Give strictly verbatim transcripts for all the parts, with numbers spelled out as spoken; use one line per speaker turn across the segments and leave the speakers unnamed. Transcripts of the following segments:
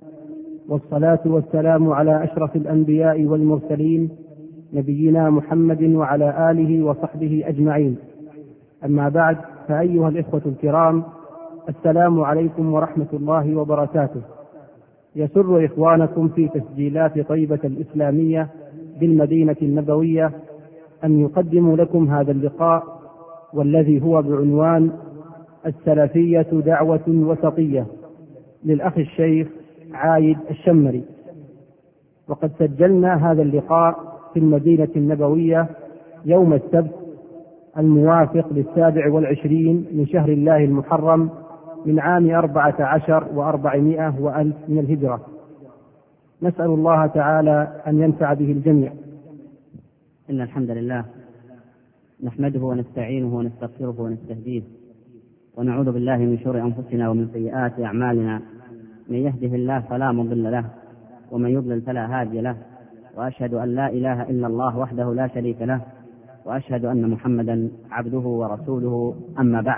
والصلاة والسلام على أشرف الأنبياء والمرسلين نبينا محمد وعلى آله وصحبه أجمعين. أما بعد، فأيها الإخوة الكرام، السلام عليكم ورحمة الله وبركاته. يسر إخوانكم في تسجيلات طيبة الإسلامية بالمدينة النبوية أن يقدموا لكم هذا اللقاء، والذي هو بعنوان السلفية دعوة وسطية، للأخ الشيخ عايد الشمري. وقد سجلنا هذا اللقاء في المدينة النبوية يوم السبت الموافق للسابع والعشرين من شهر الله المحرم من عام أربعة عشر وأربعمائة وألف من الهجرة. نسأل الله تعالى أن ينفع به الجميع.
إن الحمد لله نحمده ونستعينه ونستغفره ونستهديه، ونعوذ بالله من شرور أنفسنا ومن سيئات أعمالنا. من يهده الله فلا مضل له، ومن يضلل فلا هادي له، وأشهد أن لا إله إلا الله وحده لا شريك له، وأشهد أن محمدا عبده ورسوله. أما بعد،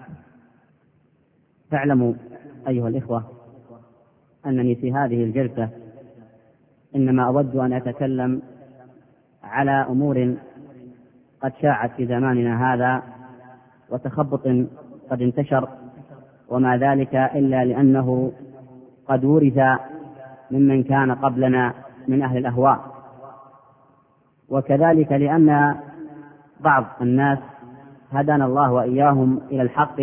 فاعلموا أيها الإخوة أنني في هذه الجلسة إنما أود أن أتكلم على أمور قد شاعت في زماننا هذا، وتخبط قد انتشر، وما ذلك إلا لأنه قد ورث ممن كان قبلنا من أهل الأهواء، وكذلك لأن بعض الناس هدانا الله وإياهم إلى الحق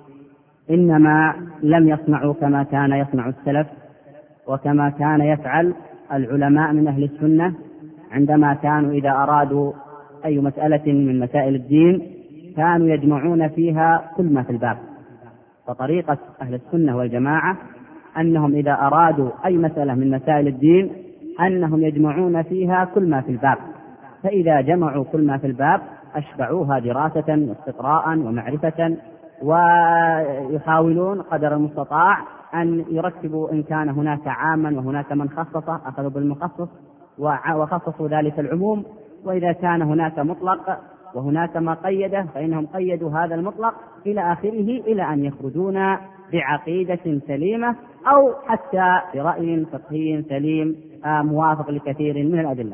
إنما لم يصنعوا كما كان يصنع السلف، وكما كان يفعل العلماء من أهل السنة عندما كانوا إذا أرادوا أي مسألة من مسائل الدين كانوا يجمعون فيها كل ما في الباب. فطريقة أهل السنة والجماعة أنهم إذا أرادوا أي مسألة من مسائل الدين أنهم يجمعون فيها كل ما في الباب، فإذا جمعوا كل ما في الباب أشبعوها دراسة واستقراء ومعرفة، ويحاولون قدر المستطاع أن يرتبوا إن كان هناك عاما وهناك من خصص أخذوا بالمخصص وخصصوا ذلك العموم، وإذا كان هناك مطلق وهناك ما قيده فإنهم قيدوا هذا المطلق إلى آخره، إلى أن يخرجون بعقيدة سليمة أو حتى برأي فقهي سليم موافق لكثير من الأدلة.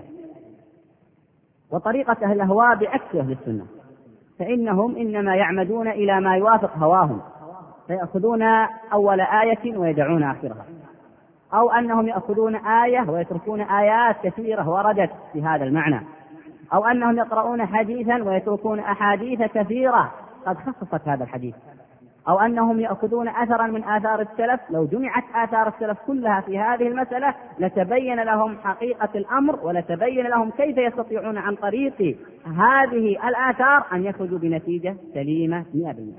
وطريقة أهل الأهواء بعكس أهل السنة، فإنهم إنما يعمدون إلى ما يوافق هواهم، فيأخذون أول آية ويدعون آخرها، أو أنهم يأخذون آية ويتركون آيات كثيرة وردت في هذا المعنى، أو أنهم يقرؤون حديثا ويتركون أحاديث كثيرة قد خصصت هذا الحديث، أو أنهم يأخذون أثرا من آثار السلف. لو جمعت آثار السلف كلها في هذه المسألة لتبين لهم حقيقة الأمر، ولتبين لهم كيف يستطيعون عن طريق هذه الآثار أن يخرجوا بنتيجة سليمة مئة بالمئة.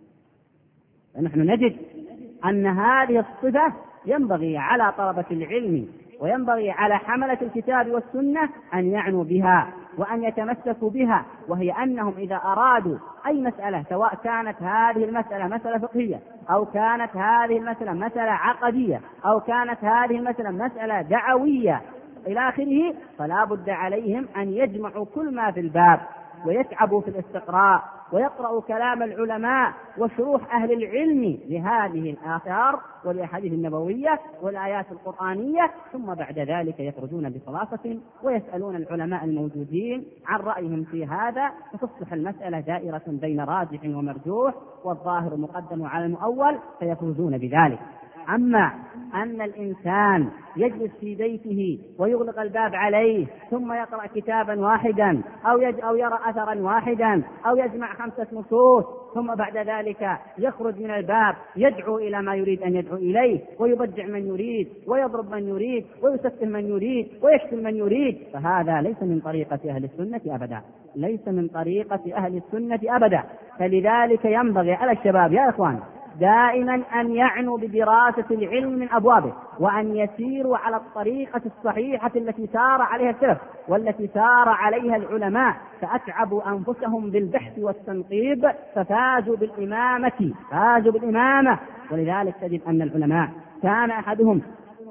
فنحن نجد أن هذه الصفة ينبغي على طلبة العلم وينبغي على حملة الكتاب والسنة أن يعنوا بها وأن يتمسكوا بها، وهي أنهم إذا أرادوا أي مسألة، سواء كانت هذه المسألة مسألة فقهية، أو كانت هذه المسألة مسألة عقدية، أو كانت هذه المسألة مسألة دعوية إلى آخره، فلا بد عليهم أن يجمعوا كل ما في الباب ويتعبوا في الاستقراء ويقرأوا كلام العلماء وشروح أهل العلم لهذه الآثار والأحاديث النبوية والآيات القرآنية، ثم بعد ذلك يخرجون بخلاصة ويسألون العلماء الموجودين عن رأيهم في هذا، فتصبح المسألة دائرة بين راجح ومرجوح، والظاهر مقدم على المؤول، فيفوزون بذلك. أما أن الإنسان يجلس في بيته ويغلق الباب عليه ثم يقرأ كتابا واحدا أو, أو يرى أثرا واحدا أو يجمع خمسة نصوص ثم بعد ذلك يخرج من الباب يدعو إلى ما يريد أن يدعو إليه، ويبجع من يريد ويضرب من يريد ويسفه من يريد ويشتم من يريد، فهذا ليس من طريقة أهل السنة أبدا، ليس من طريقة أهل السنة أبدا. فلذلك ينبغي على الشباب يا إخوان دائما أن يعنوا بدراسة العلم من أبوابه، وأن يسيروا على الطريقة الصحيحة التي سار عليها السلف والتي سار عليها العلماء، فأتعبوا أنفسهم بالبحث والتنقيب ففازوا بالإمامة فازوا بالإمامة ولذلك تجد أن العلماء كان أحدهم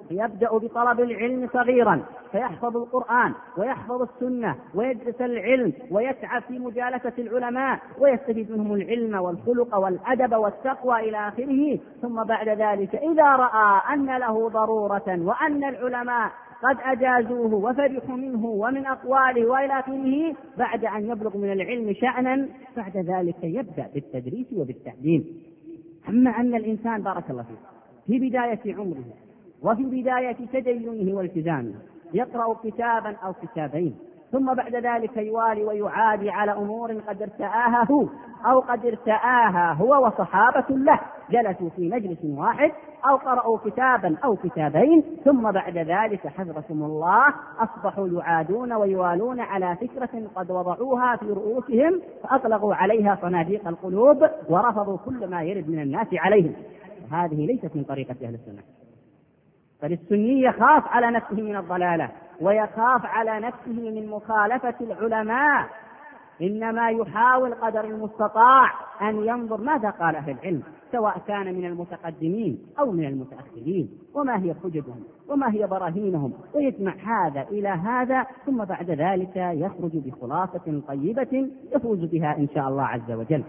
يبدأ بطلب العلم صغيرا فيحفظ القرآن ويحفظ السنة ويدرس العلم ويسعى في مجالسة العلماء ويستفيد منهم العلم والخلق والأدب والتقوى إلى آخره، ثم بعد ذلك إذا رأى أن له ضرورة وأن العلماء قد أجازوه وفرحوا منه ومن أقواله وإلى آخره، بعد أن يبلغ من العلم شأنا بعد ذلك يبدأ بالتدريس وبالتعليم. أما أن الإنسان بارك الله فيه في بداية عمره وفي بداية تدينه والتزامه يقرأ كتابا أو كتابين، ثم بعد ذلك يوالي ويعادي على أمور قد ارتآها هو أو قد ارتآها هو وصحابة له جلسوا في مجلس واحد أو قرأوا كتابا أو كتابين، ثم بعد ذلك حفظكم الله أصبحوا يعادون ويوالون على فكرة قد وضعوها في رؤوسهم فأطلقوا عليها صناديق القلوب ورفضوا كل ما يرد من الناس عليهم. هذه ليست من طريقة أهل السنة. فالسني يخاف على نفسه من الضلالة ويخاف على نفسه من مخالفة العلماء، إنما يحاول قدر المستطاع أن ينظر ماذا قال أهل العلم سواء كان من المتقدمين أو من المتأخرين، وما هي حججهم وما هي براهينهم، ويجمع هذا إلى هذا، ثم بعد ذلك يخرج بخلاصة طيبة يفوز بها إن شاء الله عز وجل.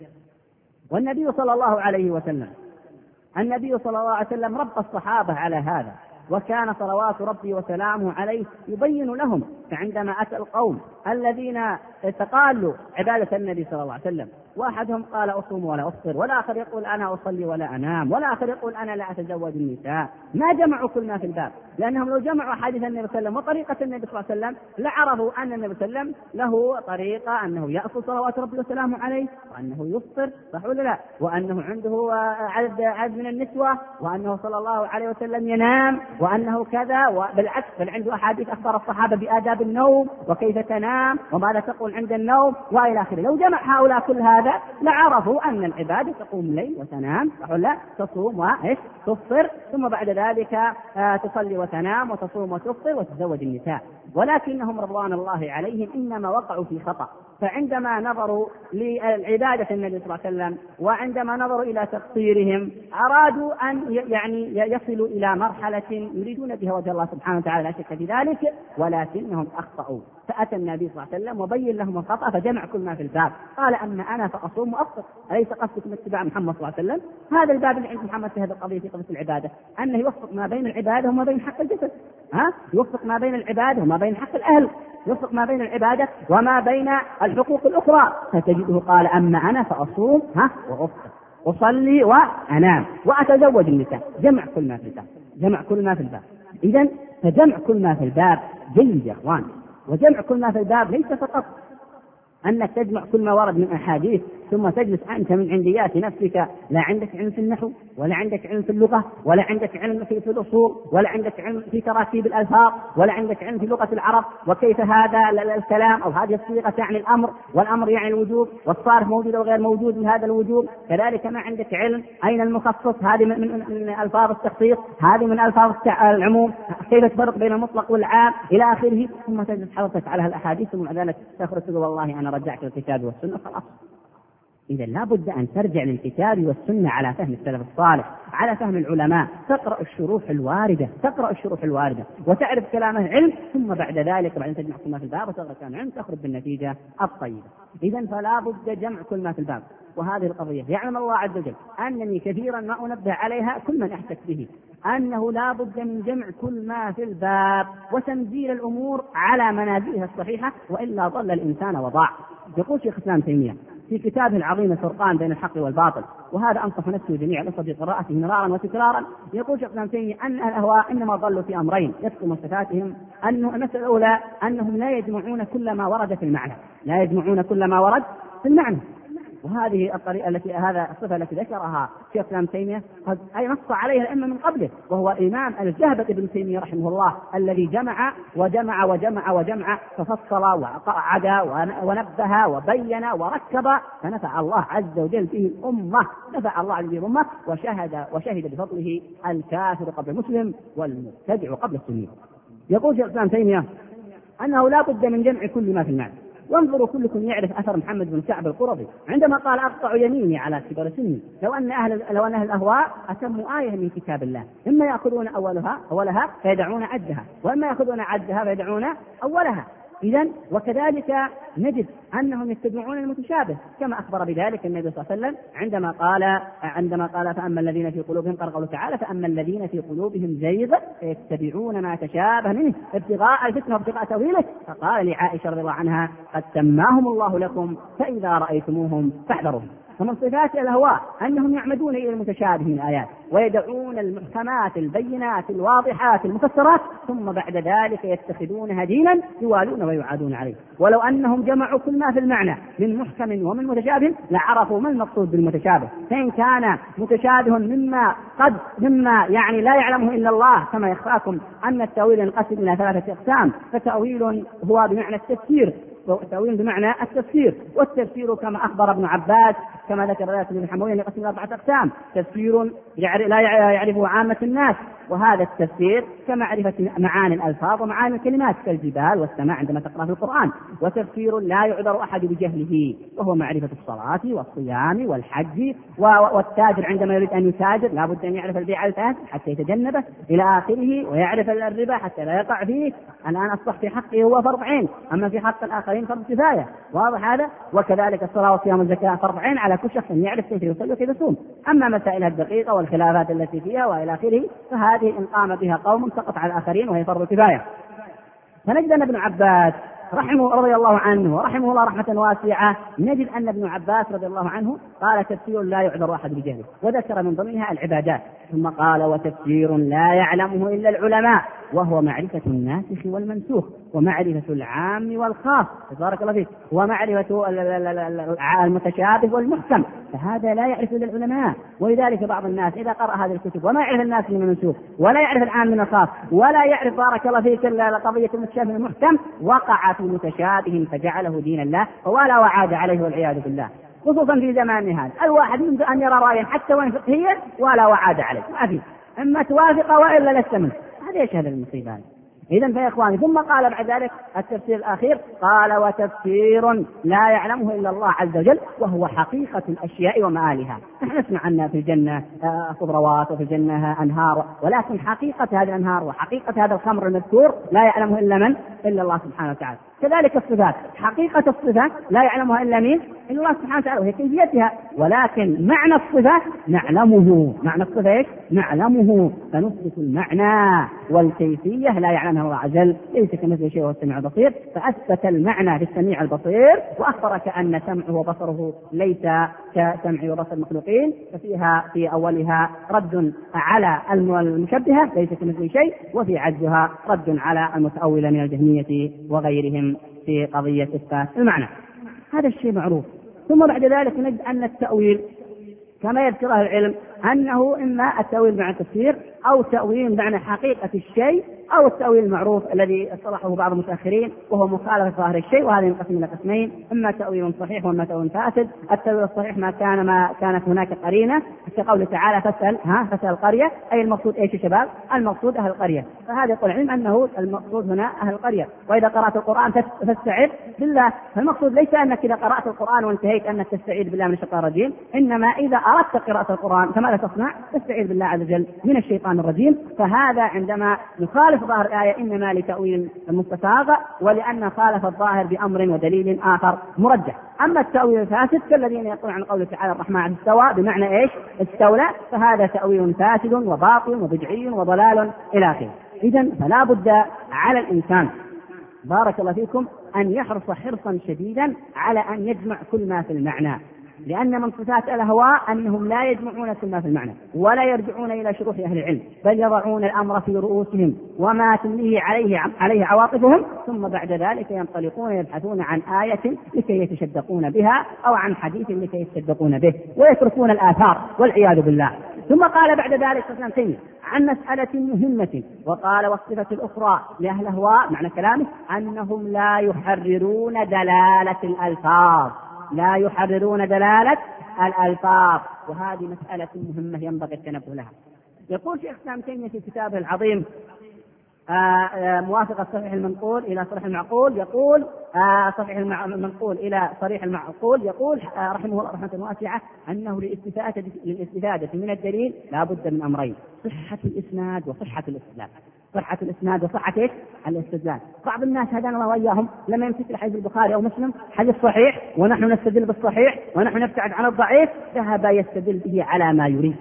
والنبي صلى الله عليه وسلم النبي صلى الله عليه وسلم ربى الصحابة على هذا، وكان صلوات ربي وسلامه عليه يبين لهم. فعندما أتى القوم الذين استقالوا عبادة النبي صلى الله عليه وسلم، واحدهم قال أصوم ولا أفطر، والآخر يقول أنا أصلي ولا أنام، والآخر يقول أنا لا أتزوج النساء، ما جمعوا كل ما في الباب، لأنهم لو جمعوا حديث النبي صلى الله عليه وسلم وطريقة النبي صلى الله عليه وسلم لعرفوا أن النبي صلى الله عليه وسلم له طريقة أنه يأكل صلوات ربي وسلامه عليه، وأنه يفطر صح ولا لا، وأنه عنده عدد عدد من النسوة، وأنه صلى الله عليه وسلم ينام، وأنه كذا، وبالعكس بل عنده أحاديث أخبر الصحابة بآداب النوم وكيف تنام وماذا تقول عند النوم وإلى آخره. لو جمع هؤلاء كل هذا لعرفوا أن العبادة تقوم الليل وتنام صح ولا لا، تصوم وإيش تفطر، ثم بعد ذلك آه تصلي وتنام وتصوم وتفطر وتتزوج النساء. ولكنهم رضوان الله عليهم إنما وقعوا في خطأ، فعندما نظروا للعبادة النبي صلى الله عليه وسلم وعندما نظروا إلى تقصيرهم أرادوا أن يعني يصلوا إلى مرحلة يريدون بها وجه الله سبحانه وتعالى، لا شك في ذلك، ولكنهم أخطأوا. فأتى النبي صلى الله عليه وسلم وبين لهم الخطأ فجمع كل ما في الباب، قال أما أنا فأصوم وأفطر، أليس قصدكم اتباع محمد صلى الله عليه وسلم؟ هذا الباب اللي عند محمد في هذه القضية في قضية العبادة، أنه يوفق ما بين العبادة وما بين حق الجسد، ها يوفق ما بين العبادة وما بين حق الأهل، يوفق ما بين العبادة وما بين الحقوق الأخرى. فتجده قال أما أنا فأصوم ها وأفطر، أصلي وأنام وأتزوج النساء، جمع كل ما في الباب، جمع كل ما في الباب. إذن فجمع كل ما في الباب جيد يا إخوان. وجمع كل ما في الباب ليس فقط أنك تجمع كل ما ورد من أحاديث ثم تجلس أنت من عنديات نفسك لا عندك علم في النحو ولا عندك علم في اللغة ولا عندك علم في الأصول ولا عندك علم في تراكيب الألفاظ ولا عندك علم في لغة العرب وكيف هذا الكلام أو هذه الصيغة تعني الأمر والأمر يعني الوجوب والصارف موجود أو غير موجود من هذا الوجوب. كذلك ما عندك علم أين المخصص، هذه من, من, من ألفاظ التخصيص، هذه من ألفاظ العموم، كيف تفرق بين المطلق والعام إلى آخره. ثم تجلس حضرتك على الأحاديث ومع ذلك تخرج تقول والله أنا رجعت الكتاب والسنة خلاص. إذا لا بد أن ترجع للكتاب والسنة على فهم السلف الصالح، على فهم العلماء، تقرأ الشروح الواردة تقرأ الشروح الواردة وتعرف كلام العلم، ثم بعد ذلك بعد تجمع كل ما في الباب وتقرأ كلام العلم تخرج بالنتيجة الطيبة. إذا فلا بد جمع كل ما في الباب. وهذه القضية يعلم الله عز وجل أنني كثيرا ما أنبه عليها كل من أحتك به، أنه لا بد من جمع كل ما في الباب وتنزيل الأمور على منازلها الصحيحة، وإلا ضل الإنسان وضاع. يقول شيخ الإسلام تيمية في كتابه العظيم الفرقان بين الحق والباطل، وهذا أنصح نفسه جميع الأخوة بقراءته مرارا وتكرارا، يقول شيخ الإسلام تيمية أن الأهواء إنما ضلوا في أمرين يذكر من صفاتهم، أنه المسألة الأولى أنهم لا يجمعون كل ما ورد في المعنى، لا يجمعون كل ما ورد في المعنى. وهذه الطريقة التي هذا الصفة التي ذكرها شيخ الإسلام تيمية قد أي نص عليها الأئمة من قبله، وهو إمام الجهبة ابن تيمية رحمه الله الذي جمع وجمع وجمع وجمع ففصل وقعد ونبه وبين وركب، فنفع الله عز وجل به الأمة، نفع الله عز وجل الأمة، وشهد وشهد بفضله الكافر قبل المسلم والمبتدع قبل السني. يقول شيخ الإسلام تيمية أنه لا بد من جمع كل ما في المعنى، وانظروا كلكم يعرف أثر محمد بن كعب القرظي عندما قال أقطع يميني على كبر سني، لو أن أهل لو أن أهل الأهواء أتموا آية من كتاب الله، إما يأخذون أولها أولها فيدعون عدها، وإما يأخذون عدها فيدعون أولها. إذن وكذلك نجد أنهم يتبعون المتشابه كما أخبر بذلك النبي صلى الله عليه وسلم عندما قال عندما قال فأما الذين في قلوبهم قال قوله تعالى فأما الذين في قلوبهم زيغ فيتبعون ما تشابه منه ابتغاء الفتنة وابتغاء تأويله، فقال لعائشة رضي الله عنها قد سماهم الله لكم فإذا رأيتموهم فاحذروهم. ومن صفات الأهواء أنهم يعمدون إلى المتشابه من الآيات ويدعون المحكمات البينات الواضحات المفسرات، ثم بعد ذلك يتخذونها دينا يوالون ويعادون عليه. ولو أنهم جمعوا كل ما في المعنى من محكم ومن متشابه لعرفوا ما المقصود بالمتشابه، فإن كان متشابه مما قد مما يعني لا يعلمه إلا الله، كما يخفاكم أن التأويل ينقسم إلى ثلاثة أقسام، فتأويل هو بمعنى التفسير، تأويل بمعنى التفسير، والتفسير كما أخبر ابن عباس كما ذكر ذلك ابن حموي ينقسم إلى أربعة أقسام: تفسير لا يعرفه عامة الناس، وهذا التفسير كمعرفة معاني الألفاظ ومعاني الكلمات كالجبال والسماء عندما تقرأ في القرآن. وتفسير لا يعذر أحد بجهله، وهو معرفة الصلاة والصيام والحج، والتاجر عندما يريد أن يتاجر لا بد أن يعرف البيع الفاسد حتى يتجنبه إلى آخره، ويعرف الربا حتى لا يقع فيه. الآن أصبح في حقه هو فرض عين، أما في حق الآخرين فرض كفاية، واضح هذا؟ وكذلك الصلاة والصيام والزكاة فرض عين على كل شخص يعرف كيف يصلي وكيف يصوم. أما مسائل الدقيقة والخلافات التي فيها وإلى آخره فهذه إن قام بها قوم سقط على الآخرين وهي فرض كفاية. فنجد أن ابن عباس رحمه رضي الله عنه ورحمه الله رحمة واسعة، نجد أن ابن عباس رضي الله عنه قال تفسير لا يعذر أحد بجهله، وذكر من ضمنها العبادات، ثم قال وتفسير لا يعلمه إلا العلماء، وهو معرفة الناسخ والمنسوخ ومعرفة العام والخاص، بارك الله فيك، ومعرفة المتشابه والمحكم، فهذا لا يعرف إلا العلماء. ولذلك بعض الناس إذا قرأ هذه الكتب وما يعرف الناس من المنسوخ ولا يعرف العام من الخاص ولا يعرف بارك الله فيك قضية المتشابه والمحكم، وقع في متشابه فجعله دين الله ولا وعاد عليه والعياذ بالله، خصوصا في زماننا هذا. الواحد يمكن أن يرى رأيا حتى وإن فقهيا ولا وعاد عليه، ما في، إما توافق وإلا لست منه. هذا يشهد المصيبة. إذن فيا إخواني، ثم قال بعد ذلك التفسير الأخير قال وتفسير لا يعلمه إلا الله عز وجل، وهو حقيقة الأشياء ومآلها. نحن نسمع عنا في الجنة خضروات وفي الجنة أنهار، ولكن حقيقة هذه الأنهار وحقيقة هذا الخمر المذكور لا يعلمه إلا من؟ إلا الله سبحانه وتعالى. كذلك الصفات، حقيقة الصفات لا يعلمها إلا مين؟ إلا الله سبحانه وتعالى، وهي كيفيتها، ولكن معنى الصفات نعلمه. معنى الصفة إيش؟ نعلمه، فنثبت المعنى والكيفية لا يعلمها الله عز وجل، ليس كمثله شيء وهو السميع البصير، فأثبت المعنى في السميع البصير، وأخبر كأن سمعه وبصره ليس كسمع وبصر المخلوقين، ففيها في أولها رد على المشبهة ليس كمثله شيء، وفي عجزها رد على المتأولة من الجهمية وغيرهم في قضية إثبات المعنى. هذا الشيء معروف. ثم بعد ذلك نجد أن التأويل كما يذكره العلم أنه إما التأويل مع التفسير أو تأويل معنى حقيقة الشيء أو التأويل المعروف الذي اصطلحه بعض المتأخرين وهو مخالفة ظاهر الشيء، وهذا ينقسم إلى قسمين: إما تأويل صحيح وإما تأويل فاسد. التأويل الصحيح ما كان ما كانت هناك قرينة كقوله تعالى فاسأل ها فاسأل القرية، أي المقصود إيش يا شباب؟ المقصود أهل القرية. فهذا يقول العلم أنه المقصود هنا أهل القرية. وإذا قرأت القرآن فاستعذ بالله، فالمقصود ليس أنك إذا قرأت القرآن وانتهيت أنك تستعيذ بالله من الشيطان الرجيم، إنما إذا أردت قراءة القرآن فماذا تصنع؟ تستعيذ بالله عز وجل من الشيطان الرجيم. فهذا عندما يخالف ظاهر الآية إنما لتأويل مستساغ، ولأن خالف الظاهر بأمر ودليل آخر مرجح. أما التأويل الفاسد كالذين يقولون عن قوله تعالى الرحمن استوى بمعنى إيش؟ استولى، فهذا تأويل فاسد وباطل وبدعي وضلال إلى آخره. إذن فلا بد على الإنسان بارك الله فيكم أن يحرص حرصا شديدا على أن يجمع كل ما في المعنى، لأن من صفات الأهواء أنهم لا يجمعون كل ما في المعنى ولا يرجعون إلى شروح أهل العلم، بل يضعون الأمر في رؤوسهم وما تمليه عليه عليه عواطفهم، ثم بعد ذلك ينطلقون يبحثون عن آية لكي يتشدقون بها أو عن حديث لكي يتصدقون به، ويتركون الآثار والعياذ بالله. ثم قال بعد ذلك سنتين عن مسألة مهمة، وقال والصفة الأخرى لأهل الأهواء معنى كلامه أنهم لا يحررون دلالة الألفاظ، لا يحررون دلالة الألفاظ، وهذه مسألة مهمة ينبغي التنبه لها. يقول شيخ الإسلام ابن تيمية في كتابه العظيم موافقة صحيح المنقول إلى صريح المعقول، يقول صحيح المنقول إلى صريح المعقول، يقول رحمه الله رحمة واسعة أنه للاستفادة للاستفادة من الدليل لا بد من أمرين: صحة الإسناد وصحة الاستدلال. صحة الإسناد وصحة الاستدلال. بعض الناس هدانا الله وإياهم لما يمسك حديث البخاري أو مسلم حديث صحيح ونحن نستدل بالصحيح ونحن نبتعد عن الضعيف، ذهب يستدل به على ما يريد.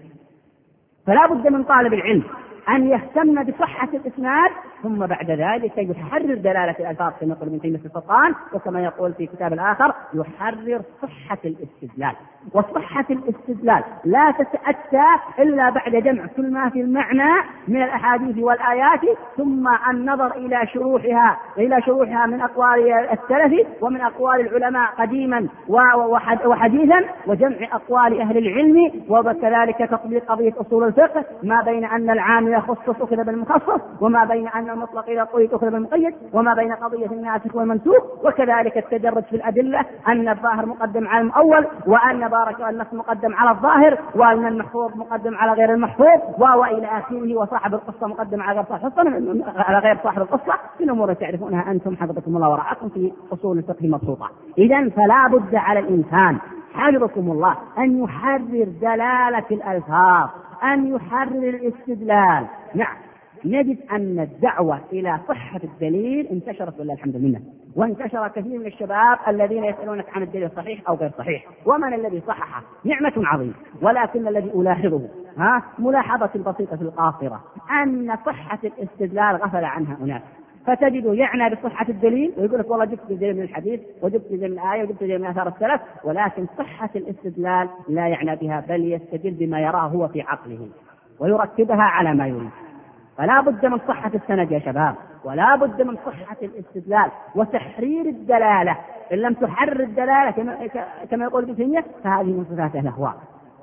فلا بد من طالب العلم أن يهتم بصحة الإسناد، ثم بعد ذلك يحرر دلالة الألفاظ كما يقول ابن تيمية في السلطان، وكما يقول في كتاب الآخر يحرر صحة الاستدلال. وصحة الاستدلال لا تتأتى إلا بعد جمع كل ما في المعنى من الأحاديث والآيات، ثم النظر إلى شروحها إلى شروحها من أقوال السلف ومن أقوال العلماء قديما وحديثا، وجمع أقوال أهل العلم، وكذلك تطبيق قضية أصول الفقه ما بين أن العام يخصص أخذ بالمخصص، وما بين أن المطلق إلى القيد أخذ بالمقيد، وما بين قضية الناسخ والمنسوخ، وكذلك التدرج في الأدلة أن الظاهر مقدم على المؤول، وأن بارك النص مقدم على الظاهر، وأن المحفوظ مقدم على غير المحفوظ، وإلى آخره، وصاحب القصة مقدم على غير صاحب القصة على غير صاحب القصة، من أمور تعرفونها أنتم حفظكم الله ورعاكم في أصول الفقه مبسوطة. إذن فلا بد على الإنسان حفظكم الله أن يحرر دلالة الألفاظ، أن يحرر الاستدلال. نعم، نجد أن الدعوة إلى صحة الدليل انتشرت والله الحمد لله، وانتشر كثير من الشباب الذين يسألونك عن الدليل الصحيح أو غير صحيح ومن الذي صححه. نعمة عظيمة، ولكن الذي ألاحظه ها ملاحظة بسيطة القاصرة أن صحة الاستدلال غفل عنها أناس، فتجده يعنى بصحة الدليل ويقول لك والله جبت دليل من الحديث وجبت دليل من الآية وجبت دليل من آثار السلف، ولكن صحة الاستدلال لا يعنى بها، بل يستدل بما يراه هو في عقله ويرتبها على ما يريد. فلا بد من صحة السند يا شباب، ولا بد من صحة الاستدلال وتحرير الدلالة. إن لم تحرر الدلالة كما يقول ابن تيمية فهذه من صفات الأهواء.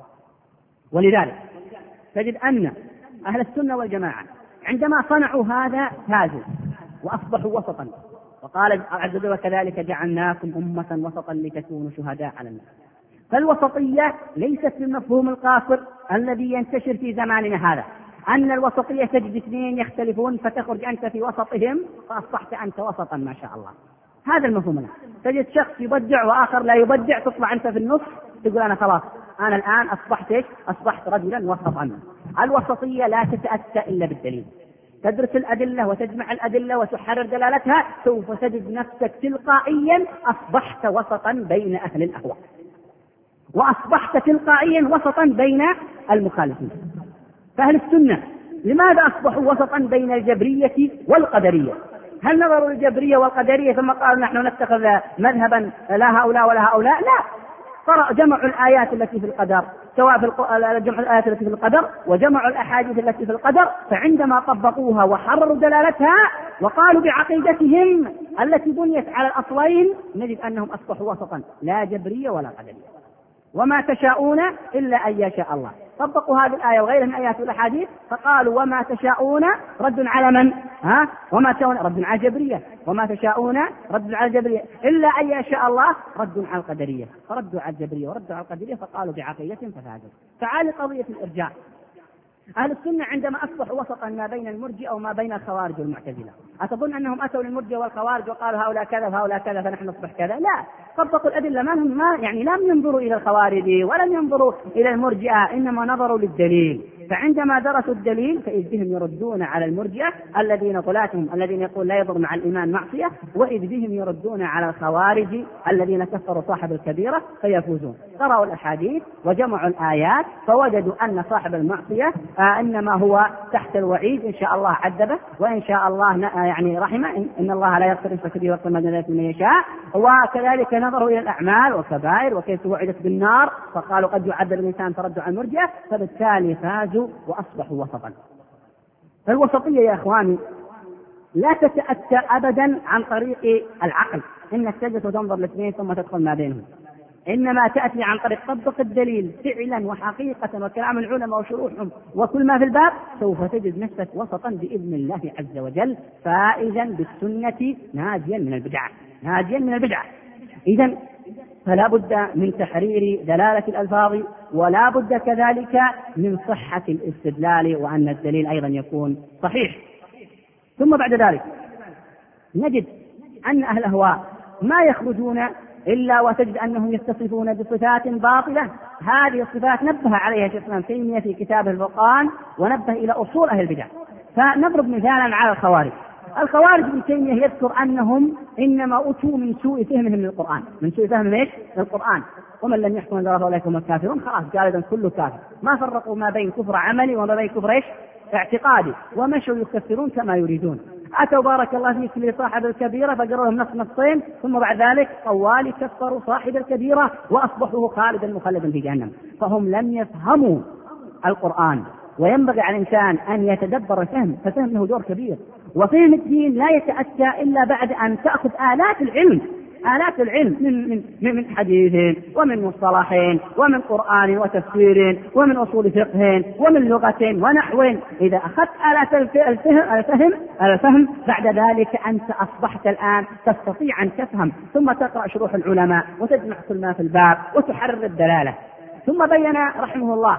ولذلك تجد أن أهل السنة والجماعة عندما صنعوا هذا فازوا وأصبحوا وسطا، وقال عز وجل وكذلك جعلناكم أمة وسطا لتكونوا شهداء على الناس. فالوسطية ليست بالمفهوم القاصر الذي ينتشر في زماننا هذا، أن الوسطية تجد اثنين يختلفون فتخرج أنت في وسطهم فأصبحت أنت وسطا ما شاء الله. هذا المفهوم. تجد شخص يبدع وآخر لا يبدع، تطلع أنت في النص تقول أنا خلاص أنا الآن أصبحت إيش؟ أصبحت رجلا وسطا. الوسطية لا تتأتى إلا بالدليل، تدرس الأدلة وتجمع الأدلة وتحرر دلالتها، سوف تجد نفسك تلقائيا أصبحت وسطا بين أهل الأهواء، وأصبحت تلقائيا وسطا بين المخالفين. فأهل السنة لماذا أصبحوا وسطا بين الجبرية والقدرية؟ هل نظروا للجبرية والقدرية ثم قالوا نحن نتخذ مذهبا لا هؤلاء ولا هؤلاء؟ لا، جمعوا الآيات التي في القدر، سواء في جمع الآيات التي في القدر وجمعوا الأحاديث التي في القدر، فعندما طبقوها وحرروا دلالتها وقالوا بعقيدتهم التي بنيت على الأصلين نجد أنهم أصبحوا وسطا لا جبرية ولا قدرية. وما تشاءون إلا أن يشاء الله. طبقوا هذه الآية وغيرها من آيات الأحاديث فقالوا وما تشاءون رد على من؟ ها؟ وما تشاءون رد على الجبرية، وما تشاءون رد على الجبرية إلا أن يشاء الله رد على القدرية، فردوا على الجبرية وردوا على القدرية فقالوا بعقيدتهم ففازوا. تعال قضية الإرجاء. أهل السنة عندما أصبحوا وسطا ما بين المرجئة وما بين الخوارج والمعتزلة، أتظن أنهم أتوا للمرجئة والخوارج وقالوا هؤلاء كذا وهؤلاء كذا فنحن نصبح كذا؟ لا، طبقوا الأدلة. ما هم ما يعني لم ينظروا إلى الخوارج ولم ينظروا إلى المرجئة، إنما نظروا للدليل. فعندما درسوا الدليل فإذ بهم يردون على المرجئة الذين طلاتهم الذين يقول لا يضر مع الإيمان معصية، وإذ بهم يردون على الخوارج الذين كفروا صاحب الكبيرة فيفوزون. قرأوا الأحاديث وجمعوا الآيات فوجدوا أن صاحب المعصية آه إنما هو تحت الوعيد، إن شاء الله عذبه وإن شاء الله يعني رحمه، إن الله لا يغفر الشرك به ويغفر ما دون ذلك لمن يشاء. وكذلك نظروا إلى الأعمال والكبائر وكيف وعدت بالنار فقالوا قد يعذب الإنسان تردوا عن المرجئة، فبالتالي فازوا وأصبحوا وسطا. فالوسطية يا إخواني لا تتأتى أبدا عن طريق العقل، إنك تجلس وتنظر الاثنين ثم تدخل ما بينهم، إنما تأتي عن طريق طبق الدليل فعلا وحقيقة وكلام العلماء وشروحهم وكل ما في الباب، سوف تجد نفسك وسطا بإذن الله عز وجل، فائزا بالسنة ناجيا من البدعة ناجيا من البدعة. إذن فلا بد من تحرير دلالة الألفاظ، ولا بد كذلك من صحة الاستدلال وأن الدليل أيضا يكون صحيح. ثم بعد ذلك نجد أن أهل الأهواء ما يخرجون إلا وتجد أنهم يتصفون بصفات باطلة. هذه الصفات نبه عليها شيخ الإسلام تيمية في كتابه الفرقان، ونبه إلى أصول أهل البدع. فنضرب مثالا على الخوارج. الخوارج ابن تيمية يذكر أنهم إنما أتوا من سوء فهمهم للقرآن، من سوء فهم ايش؟ للقرآن. ومن لم يحكم بما أنزل الله الكافرون، خلاص قال إذن كله كافر. ما فرقوا ما بين كفر عملي وما بين كفر ايش؟ اعتقادي، ومشوا يكفرون كما يريدون. أتوا بارك الله فيك لصاحب الكبيرة فقروا لهم نص نصين، ثم بعد ذلك طوال كفروا صاحب الكبيرة وأصبحوا خالدا مخلدا في جهنم. فهم لم يفهموا القرآن. وينبغي على الإنسان أن يتدبر الفهم، ففهم له دور كبير. وفهم الدين لا يتأتى إلا بعد أن تأخذ آلات العلم، آلات العلم من من من حديث ومن مصطلحين ومن قرآن وتفسير ومن أصول فقه ومن لغة ونحو. إذا أخذت آلات الفهم الفهم الفهم بعد ذلك أنت أصبحت الآن تستطيع أن تفهم، ثم تقرأ شروح العلماء وتجمع كل ما في الباب وتحرر الدلالة. ثم بين رحمه الله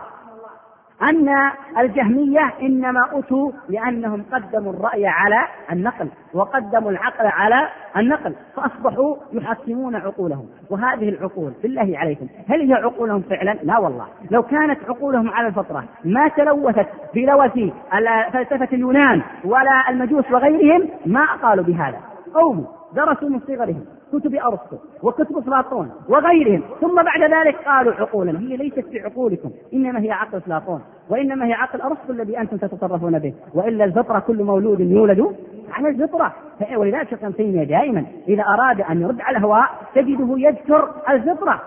أن الجهمية إنما أتوا لأنهم قدموا الرأي على النقل وقدموا العقل على النقل، فأصبحوا يحكمون عقولهم. وهذه العقول بالله عليكم هل هي عقولهم فعلا؟ لا والله. لو كانت عقولهم على الفطرة ما تلوثت بلوث فلسفة اليونان ولا المجوس وغيرهم ما قالوا بهذا. قوم درسوا من صغرهم كتب أرسطو وكتب أفلاطون وغيرهم، ثم بعد ذلك قالوا عقولنا. هي ليست في عقولكم، إنما هي عقل أفلاطون، وإنما هي عقل أرسطو الذي أنتم تتصرفون به. وإلا الفطرة كل مولود يولد على الفطرة. ولذلك ابن تيمية دائما إذا أراد أن يرد على الهواء تجده يذكر الفطرة.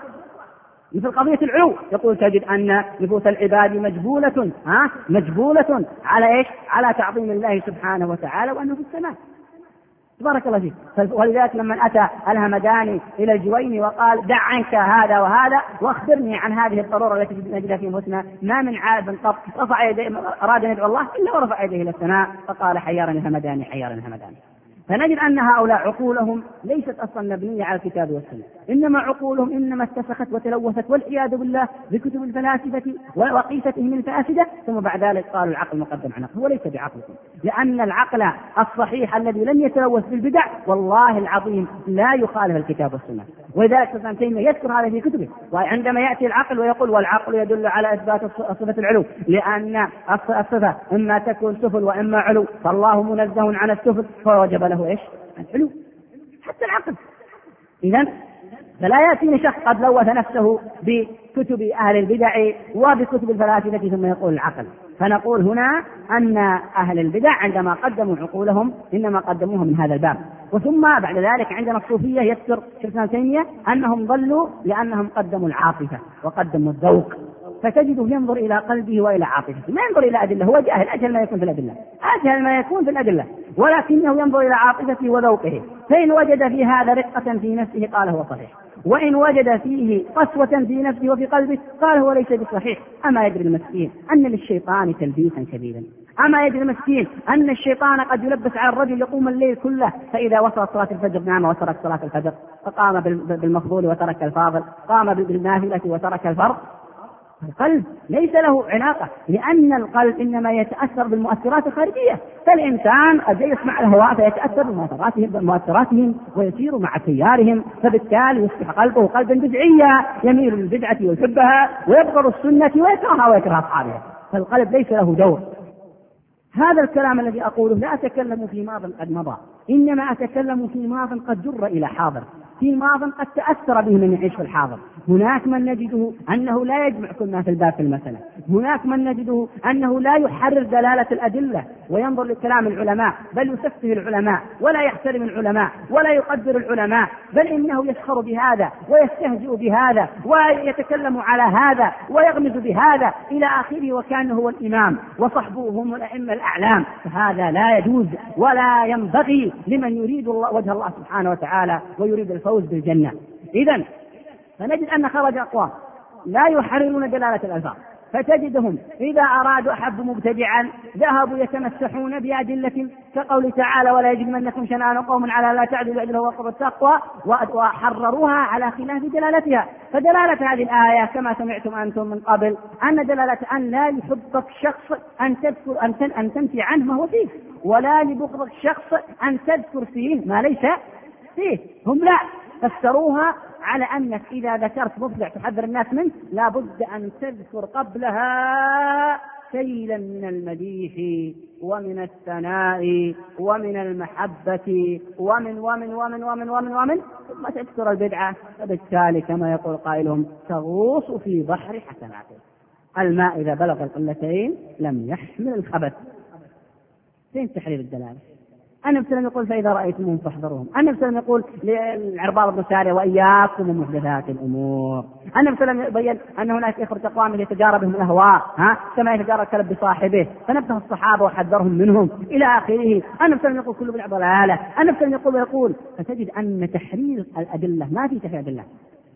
مثل قضية العلو يقول تجد أن نفوس العباد مجبولة ها مجبولة على إيش؟ على تعظيم الله سبحانه وتعالى وأنه في السماء. بارك الله فيك. ولذلك لما أتى الهمداني إلى الجويني وقال دع عنك هذا وهذا واخبرني عن هذه الضرورة التي نجدها في أنفسنا، ما من عابد قط رفع يديه أراد أن يدعو الله إلا ورفع يديه إلى السماء فقال حيرني الهمداني حيرني الهمداني. فنجد أن هؤلاء عقولهم ليست أصلا مبنية على الكتاب والسنة، إنما عقولهم إنما اتسخت وتلوثت والعياذ بالله بكتب الفلاسفة وقيستهم الفاسدة. ثم بعد ذلك قالوا العقل مقدم عن العقل، وليس بعقلكم، لأن العقل الصحيح الذي لم يتلوث بالبدع والله العظيم لا يخالف الكتاب والسنة. ولذلك ابن تيمية يذكر هذا في كتبه. وعندما يأتي العقل ويقول والعقل يدل على إثبات صفة العلو، لأن الصفة إما تكون سفل وإما علو، فالله منزه عن السفل فوجب له إيش؟ العلو. حتى العقل. إذن فلا يأتيني شخص قد لوث نفسه بكتب أهل البدع وبكتب الفلاسفة ثم يقول العقل. فنقول هنا أن أهل البدع عندما قدموا عقولهم إنما قدموها من هذا الباب. وثم بعد ذلك عندنا الصوفية يذكر شيخ ابن تيمية أنهم ضلوا لأنهم قدموا العاطفة وقدموا الذوق. فتجده ينظر إلى قلبه وإلى عاطفته، ما ينظر إلى أدلة. هو جاهل، أجهل ما يكون في الأدلة، أجهل ما يكون في الأدلة، ولكنه ينظر إلى عاطفته وذوقه. فإن وجد في هذا رقة في نفسه قال هو صحيح، وإن وجد فيه قسوة في نفسه وفي قلبه قال هو ليس بصحيح. أما يدري المسكين أن للشيطان تلبيسا شديدا، أما يدري المسكين أن الشيطان قد يلبس على الرجل يقوم الليل كله، فإذا وصلت صلاة الفجر نام وترك صلاة الفجر، فقام بالمفضول وترك الفاضل، قام بالنافلة وترك الفرض. القلب ليس له علاقة، لأن القلب إنما يتأثر بالمؤثرات الخارجية. فالإنسان قد يسمع الهواء فيتأثر بمؤثراتهم ويسير مع تيارهم، فبالتالي يصبح قلبه قلبا بدعيا يميل للبدعة ويحبها ويبغض السنة ويكرهها ويكره أصحابها. فالقلب ليس له دور. هذا الكلام الذي أقوله لا أتكلم في ماض قد مضى، إنما أتكلم في ماض قد جر إلى حاضر، في ماض قد تأثر به من يعيش في الحاضر. هناك من نجده أنه لا يجمع كل ما في الباب في المسألة، هناك من نجده أنه لا يحرر دلالة الأدلة وينظر لكلام العلماء، بل يسفه العلماء ولا يحترم العلماء ولا يقدر العلماء، بل إنه يسخر بهذا ويستهزئ بهذا ويتكلم على هذا ويغمز بهذا إلى آخره، وكانه هو الإمام وصحبه هم الأئمة الأعلام. فهذا لا يجوز ولا ينبغي لمن يريد الله وجه الله سبحانه وتعالى ويريد الفوز بالجنة. إذن فنجد أن خرج أقوام لا يحررون دلالة الألفاظ، فتجدهم إذا أرادوا أحب مبتدعا ذهبوا يتمسحون بأدلة كقول تعالى ولا يجرمنكم شنآن قوم على لا تعدلوا اعدلوا وأقربوا التقوى، وحرروها على خلاف دلالتها. فدلالة هذه الآية كما سمعتم أنتم من قبل أن دلالة أن لا يحبك شخص أن تذكر أن أن تنفي عنه ما هو فيه، ولا لبغضك شخص أن تذكر فيه ما ليس فيه. هم لا فسروها على أنك إذا ذكرت مبدع تحذر الناس منه لا بد أن تذكر قبلها شيئا من المديح ومن الثناء ومن المحبة ومن ومن ومن ومن ومن ومن ثم تذكر البدعة، فبالتالي كما يقول قائلهم تغوص في بحر حسناته. الماء إذا بلغ القلتين لم يحمل الخبث. فين تحرير الدلالة؟ النبي صلى الله عليه وسلم يقول فإذا رأيتموهم فاحذروهم. النبي صلى الله عليه وسلم يقول للعرباض بن سارية وإياكم ومحدثات الأمور. النبي صلى الله عليه وسلم يبين أن هناك إخوة أقوام يتجارى بهم الأهواء ها كما يتجارى الكلب بصاحبه، فنبه الصحابة وحذرهم منهم إلى آخره. النبي صلى الله عليه وسلم يقول كل بدعة ضلالة. النبي صلى الله عليه وسلم يقول ويقول فتجد أن تحرير الأدلة ما في تحرير الأدلة.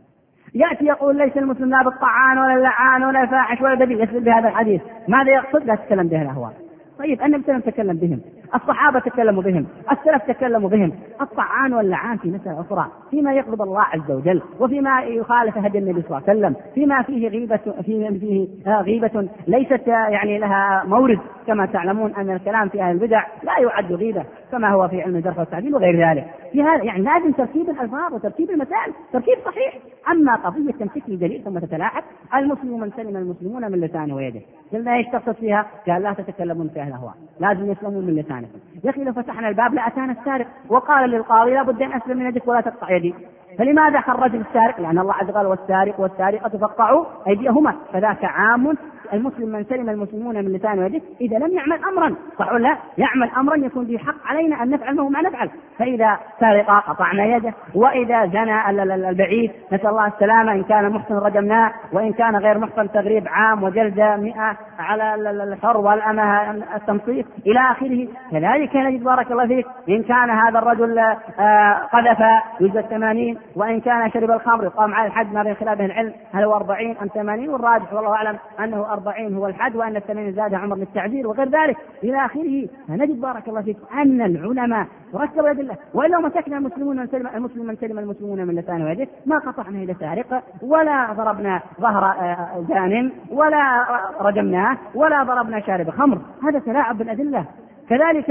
يأتي يقول ليس المسلم لا بالطعان ولا اللعان ولا الفاحش ولا الذي يسلم بهذا الحديث، ماذا يقصد؟ لا تتكلم به الأهواء. طيب النبي صلى الله عليه وسلم تكلم بهم، الصحابة تكلموا بهم، السلف تكلموا بهم. الطعان واللعان في مسألة أخرى فيما يقبض الله عز وجل وفيما يخالف هدي النبي صلى الله عليه وسلم، فيما فيه غيبة فيه, فيه غيبة ليست يعني لها مورد، كما تعلمون أن الكلام في أهل البدع لا يعد غيبة كما هو في علم الجرح والتعديل وغير ذلك. في هذا يعني لازم ترتيب الألفاظ وترتيب المسائل ترتيب صحيح. أما قضية تمسك لدليل ثم تتلاعب، المسلم من سلم المسلمون من لسانه ويده، قلنا ايش تقصد فيها؟ قال لا تتكلمون في أهل الأهواء، لازم يسلمون من لسانكم. يا أخي لو فتحنا الباب لأتانا السارق وقال للقاضي لا بد أن أسلم من يدك ولا تقطع يدي، فلماذا خرج السارق؟ لأن الله عز وجل والسارق والسارقة فاقطعوا أيديهما، فذاك عام. المسلم من سلم المسلمون من لسانه ويده إذا لم يعمل أمرا، صح ولا لا؟ يعمل أمرا يكون به حق علينا أن نفعل ما نفعل. فإذا سرق قطعنا يده، وإذا زنى البعيد نسأل الله السلامة إن كان محسن رجمناه، وإن كان غير محسن تغريب عام وجلدة مئة على الحر والأمة التمصيف إلى آخره. كذلك نجد بارك الله فيك إن كان هذا الرجل قذف يجلد ثمانين، وإن كان شرب الخمر يقام على الحد ما بين خلافه العلم هل هو أربعين أم ثمانين، والراجح والله أعلم أنه أربعين هو الحد، وأن الثمانين زاد عمر للتعذير وغير ذلك إلى آخره. فنجد بارك الله فيك أن العلماء ركبوا يد الله، وإلا مسكنا المسلمون من سلم المسلم من سلم المسلمون من لسانه ويده ما قطعنا يد سارق ولا ضربنا ظهر جان ولا رجمناه ولا ضربنا شارب خمر. هذا تلاعب بالأدلة. كذلك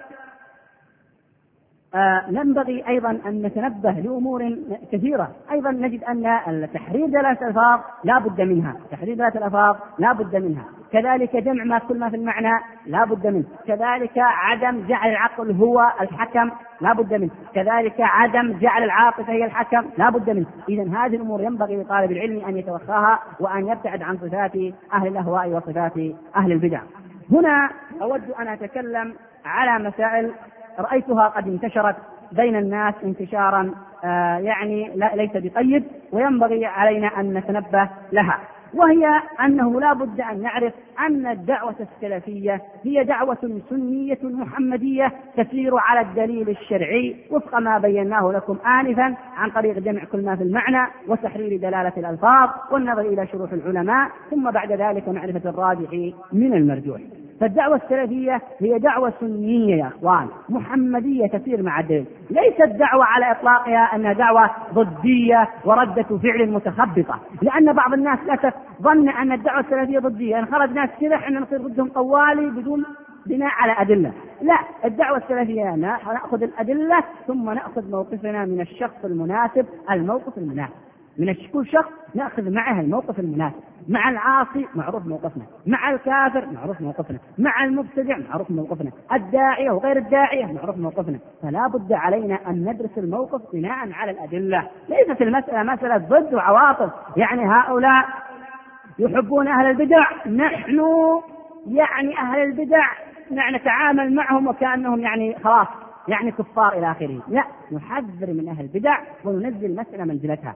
آه ينبغي أيضا أن نتنبه لأمور كثيرة. أيضا نجد أن تحرير دلالة الألفاظ لا بد منها، تحرير دلالة الألفاظ لا بد منها. كذلك جمع ما كل ما في المعنى لا بد منه. كذلك عدم جعل العقل هو الحكم لا بد منه. كذلك عدم جعل العاطفة هي الحكم لا بد منه. إذن هذه الأمور ينبغي لطالب العلم أن يتوخاها وأن يبتعد عن صفات أهل الأهواء وصفات أهل البدع. هنا أود أن أتكلم على مسائل رأيتها قد انتشرت بين الناس انتشارا آه يعني ليس بطيب، وينبغي علينا أن نتنبه لها، وهي أنه لا بد أن نعرف أن الدعوة السلفية هي دعوة سنية محمدية تسير على الدليل الشرعي وفق ما بيناه لكم آنفا عن طريق جمع كل ما في المعنى وتحرير دلالة الألفاظ والنظر إلى شروح العلماء، ثم بعد ذلك معرفة الراجح من المرجوح. فالدعوة السلفية هي دعوة سنية يا أخوان محمدية تسير مع الدليل، ليست دعوة على إطلاقها أنها دعوة ضدية وردة فعل متخبطة، لأن بعض الناس للأسف ظن أن الدعوة السلفية ضدية، أن خرج ناس كذا احنا نصير ضدهم طوالي بدون بناء على أدلة. لا، الدعوة السلفية نأخذ الأدلة ثم نأخذ موقفنا من الشخص المناسب، الموقف المناسب من كل شخص نأخذ معه الموقف المناسب. مع العاصي معروف موقفنا، مع الكافر معروف موقفنا، مع المبتدع معروف موقفنا، الداعية وغير الداعية معروف موقفنا. فلا بد علينا أن ندرس الموقف بناء على الأدلة. ليست المسألة مسألة ضد وعواطف، يعني هؤلاء يحبون أهل البدع، نحن يعني أهل البدع يعني نتعامل معهم وكأنهم يعني خلاص يعني كفار إلى آخره. لا، نحذر من أهل البدع وننزل المسألة منزلتها.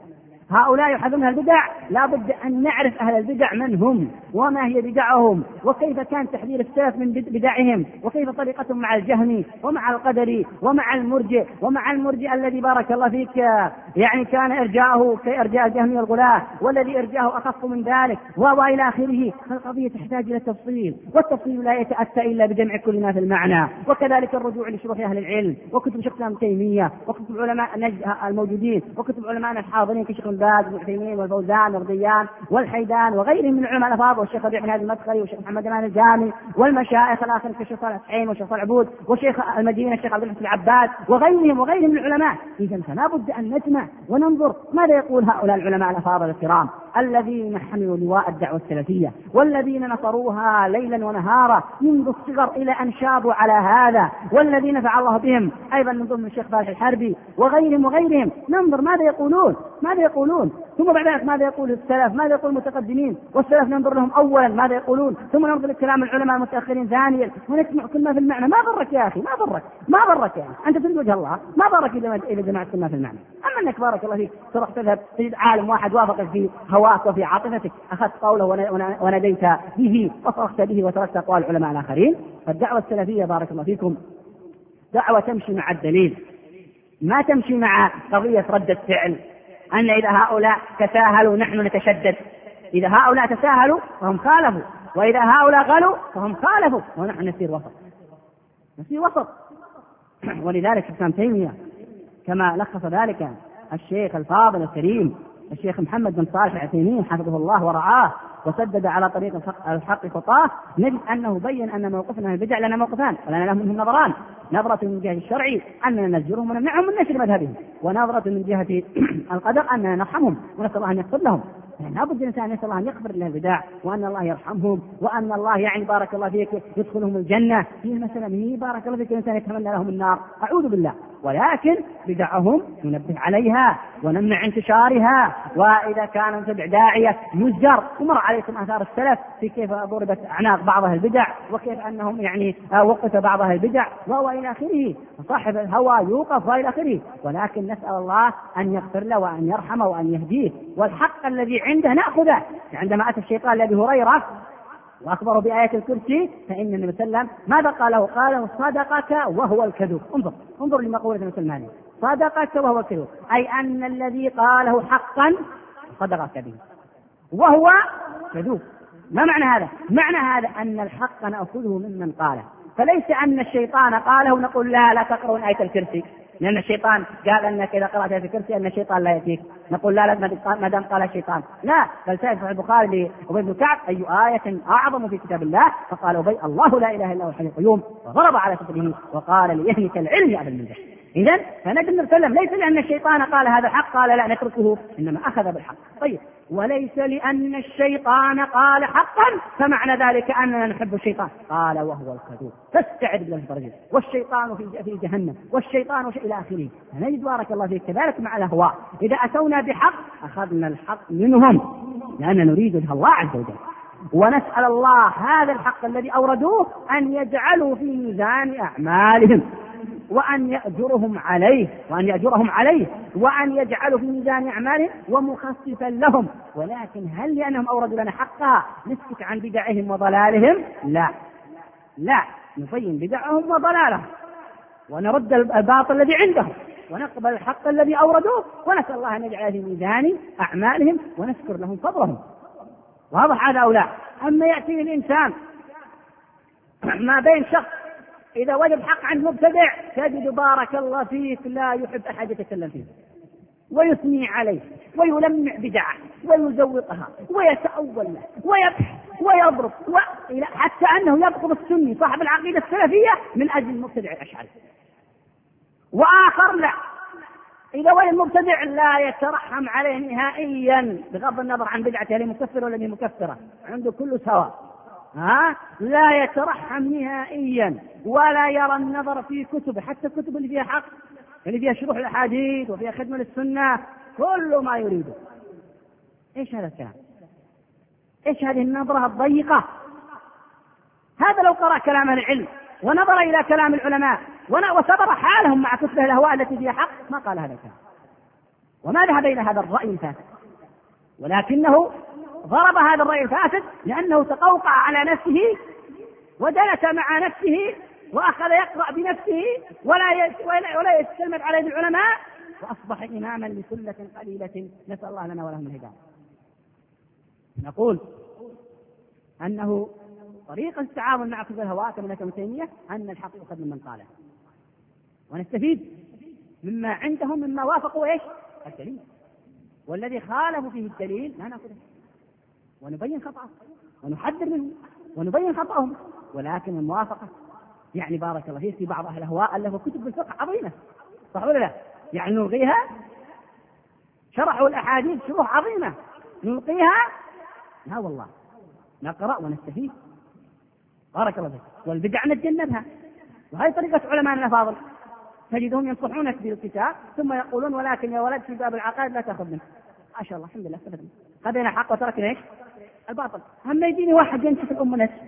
هؤلاء يحذرون البدع، لا بد أن نعرف أهل البدع من هم وما هي بدعهم وكيف كان تحذير السلف من بدعهم وكيف طريقتهم مع الجهمي ومع القدري ومع المرجئ ومع المرجئ الذي بارك الله فيك يعني كان إرجاءه كإرجاء الجهمي والغلاة والذي إرجاءه أخف من ذلك وإلى آخره. القضية تحتاج إلى تفصيل، والتفصيل لا يتأتى إلا بجمع كل ما في المعنى. وكذلك الرجوع لشروح أهل العلم وكتب شيخ الإسلام ابن تيمية وكتب علماء الموجودين وكتب علماء الحاضرين كشيخ بن باز وابن عثيمين والفوزان والغيان والحيدان وغيرهم من العلماء الافاضل والشيخ ربيع بن هادي المدخلي والشيخ محمد امان الجامي والمشايخ الاخر كالشيخ صالح الحين والشيخ صالح عبود وشيخ المدينه الشيخ عبد الحسين العباد وغيرهم وغيرهم من العلماء. اذا فلا بد ان نسمع وننظر ماذا يقول هؤلاء العلماء الافاضل الكرام الذين حملوا لواء الدعوه السلفيه والذين نصروها ليلا ونهارا منذ الصغر الى ان شابوا على هذا، والذين فعل الله بهم ايضا من ضمن الشيخ فالح الحربي وغيرهم وغيرهم. ننظر ماذا يقولون ماذا يقولون ثم بعد ذلك ماذا يقول السلف، ماذا يقول المتقدمين والسلف ننظر لهم اولا ماذا يقولون، ثم ننظر لكلام العلماء المتاخرين ثانيا ونسمع كل ما في المعنى. ما ضرك يا اخي، ما ضرك ما ضرك يعني. انت تريد وجه الله، ما ضرك اذا جمعت كل ما في المعنى. اما انك بارك الله فيك تروح تذهب تجد عالم واحد وافقك في هواك وفي عاطفتك اخذت قوله وناديت به وصرخت به وتركت اقوال العلماء الاخرين. فالدعوه السلفيه بارك الله فيكم دعوه تمشي مع الدليل، ما تمشي مع قضيه رد الفعل أن إذا هؤلاء تساهلوا نحن نتشدد، إذا هؤلاء تساهلوا فهم خالفوا، وإذا هؤلاء غلوا فهم خالفوا، ونحن نسير وسط نسير وسط. ولذلك ابن تيمية كما لخص ذلك الشيخ الفاضل الكريم الشيخ محمد بن صالح العثيمين حفظه الله ورعاه وسدد على طريق الحق خطاه، نجد أنه بين أن موقفنا من البدع لنا موقفان ولنا لهم منهم نظران: نظرة من جهة الشرعي أننا نزجرهم ونمنعهم من نشر مذهبهم، ونظرة من جهة القدر أننا نرحمهم ونسأل الله أن يغفر لهم. يعني لابد الإنسان يسأل الله أن يغفر له البدع وأن الله يرحمهم وأن الله يعني بارك الله فيك يدخلهم الجنة. في المسألة مي بارك الله فيك الإنسان يتمنى لهم النار، أعوذ بالله. ولكن بدعهم ننبه عليها ونمنع انتشارها، وإذا كان مبتدع داعية يزجر. ومر عليكم آثار السلف في كيف ضربت أعناق بعض البدع وكيف أنهم يعني وقف بعض البدع وإلى آخره، صاحب الهوى يوقف وإلى آخره. ولكن نسأل الله أن يغفر له وأن يرحمه وأن يهديه، والحق الذي عنده نأخذه. عندما أتى الشيطان لأبي هريرة وأخبره بآية الكرسي فإن النبي صلى الله عليه وسلم ماذا قاله؟ قال صدقك وهو الكذوب. انظر انظر لمقولة النبي صلى الله عليه وسلم، صدقك وهو الكذوب، أي أن الذي قاله حقا صدقك به وهو كذوب. ما معنى هذا؟ معنى هذا أن الحق نأخذه ممن قاله، فليس أن الشيطان قاله نقول لا لا تقرؤون آية الكرسي لأن الشيطان قال أنك إذا قرأت آية الكرسي أن الشيطان لا يأتيك، نقول لا لا ما دام قال الشيطان لا. بل سأل في البخاري لأبي بن كعب أي آية أعظم في كتاب الله؟ فقال أبي الله لا إله إلا هو الحي القيوم، وضرب على صدره وقال ليهلك العلم يا أبا المنذر. إذن فنجد نتكلم ليس لأن الشيطان قال هذا الحق قال لا نتركه، إنما أخذ بالحق. طيب، وليس لأن الشيطان قال حقا فمعنى ذلك أننا نحب الشيطان. قال وهو الكذوب، فاستعد بالله الرجل والشيطان في جهنم والشيطان إلى آخره. فنجد بارك الله فيك كذلك مع الأهواء، إذا أتونا بحق أخذنا الحق منهم لأننا نريد وجه الله عز وجل، ونسأل الله هذا الحق الذي أوردوه أن يجعلوا في ميزان أعمالهم وأن يأجرهم عليه وأن يأجرهم عليه وأن يجعلوا في ميزان أعمالهم ومخففا لهم. ولكن هل لأنهم أوردوا لنا حقها نسكت عن بدعهم وضلالهم؟ لا لا، نبين بدعهم وضلالهم ونرد الباطل الذي عندهم ونقبل الحق الذي أوردوه، ونسأل الله أن يجعل في ميزان أعمالهم ونذكر لهم فضلهم. واضح هذا أو لا؟ أما يأتي الإنسان ما بين شخص إذا وجد حق عن مبتدع تجد بارك الله فيك لا يحب أحد يتكلم فيه ويثني عليه ويلمع بدعه ويزوقها ويتأول له ويبحث ويضرب و... حتى أنه يبغض السني صاحب العقيدة السلفية من أجل المبتدع الأشعري. وآخر لا، إذا وجد المبتدع لا يترحم عليه نهائيا بغض النظر عن بدعته هل مكفر ولا مكفرة، عنده كله سواء، ها لا يترحم نهائيا ولا يرى النظر في كتبه، حتى الكتب اللي فيها حق اللي فيها شروح الأحاديث وفيها خدمة للسنة كل ما يريده. إيش هذا الكلام؟ إيش هذه النظرة الضيقة؟ هذا لو قرأ كلام العلم ونظر إلى كلام العلماء وصبر حالهم مع كتب الأهواء التي فيها حق ما قال هذا الكلام. وما ذهب إلى هذا الرأي الفاسد ولكنه ضرب هذا الرأي الفاسد لأنه تقوقع على نفسه وجلس مع نفسه وأخذ يقرأ بنفسه ولا ولا يستلمد على يد العلماء، وأصبح إماما لسلة قليلة، نسأل الله لنا ولهم الهداية. نقول أنه طريقة التعامل مع كتب الهواء كما ذكر ابن تيمية أن الحق يؤخذ ممن قاله، ونستفيد مما عندهم مما وافقوا ايش؟ الدليل، والذي خالفوا فيه الدليل لا نأخذه، ونبين خطأه ونحذر منه ونبين خطأهم. ولكن الموافقة يعني بارك الله فيك في بعض أهل الأهواء ألفوا كتب الفقه عظيمة، صح ولا لا؟ يعني نلغيها، شرحوا الأحاديث شروح عظيمة نلقيها؟ لا والله، نقرأ ونستفيد بارك الله فيك. والبدع نتجنبها، وهذه طريقة علماء الأفاضل، تجدهم ينصحونك بالكتاب ثم يقولون ولكن يا ولد في باب العقائد لا تأخذ منه. ما شاء الله الحمد لله استفدنا، خذينا حق وتركنا ايش؟ الباطل. هم يجيني واحد ينشف الأم نفسه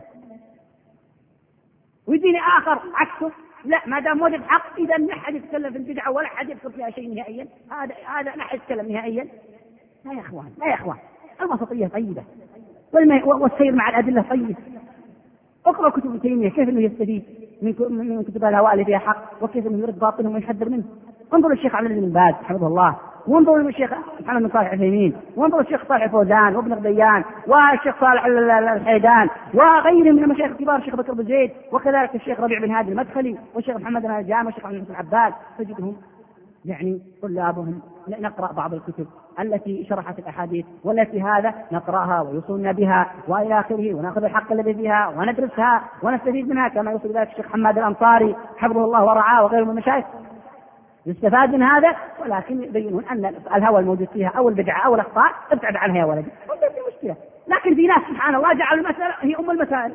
ويجيني آخر عكسه، لا ما دام وجد حق إذا لا أحد يتكلم في البدعة ولا أحد يذكر فيها شيء نهائيا، هذا هذا لا أحد يتكلم نهائيا. لا يا إخوان، لا يا إخوان، الوسطية طيبة والسير مع الأدلة طيب. اقرأ كتب ابن تيمية كيف انه يستفيد من كتب الهواء اللي فيها حق، وكيف انه يرد باطلهم ويحذر منه. انظر الشيخ عبد العزيز بن باز حفظه الله، وانظر الشيخ محمد بن صالح العثيمين، وانظر الشيخ صالح الفوزان وابن غديان والشيخ صالح الحيدان وغيرهم من المشايخ الكبار، الشيخ بكر بن زيد، وكذلك الشيخ ربيع بن هادي المدخلي والشيخ محمد بن الجام والشيخ عبد العباد. تجدهم يعني طلابهم نقرأ بعض الكتب التي شرحت الأحاديث والتي هذا نقرأها ويوصلنا بها وإلى آخره، ونأخذ الحق الذي فيها وندرسها ونستفيد منها، كما يوصل ذلك الشيخ حماد الأنصاري حفظه الله ورعاه وغيره من المشايخ. يستفاد من هذا، ولكن يبينون أن الهوى الموجود فيها أو البدعة أو الأخطاء ابتعد عنها يا ولدي، ولا في مشكلة. لكن في ناس سبحان الله جعل المسألة هي أم المسائل،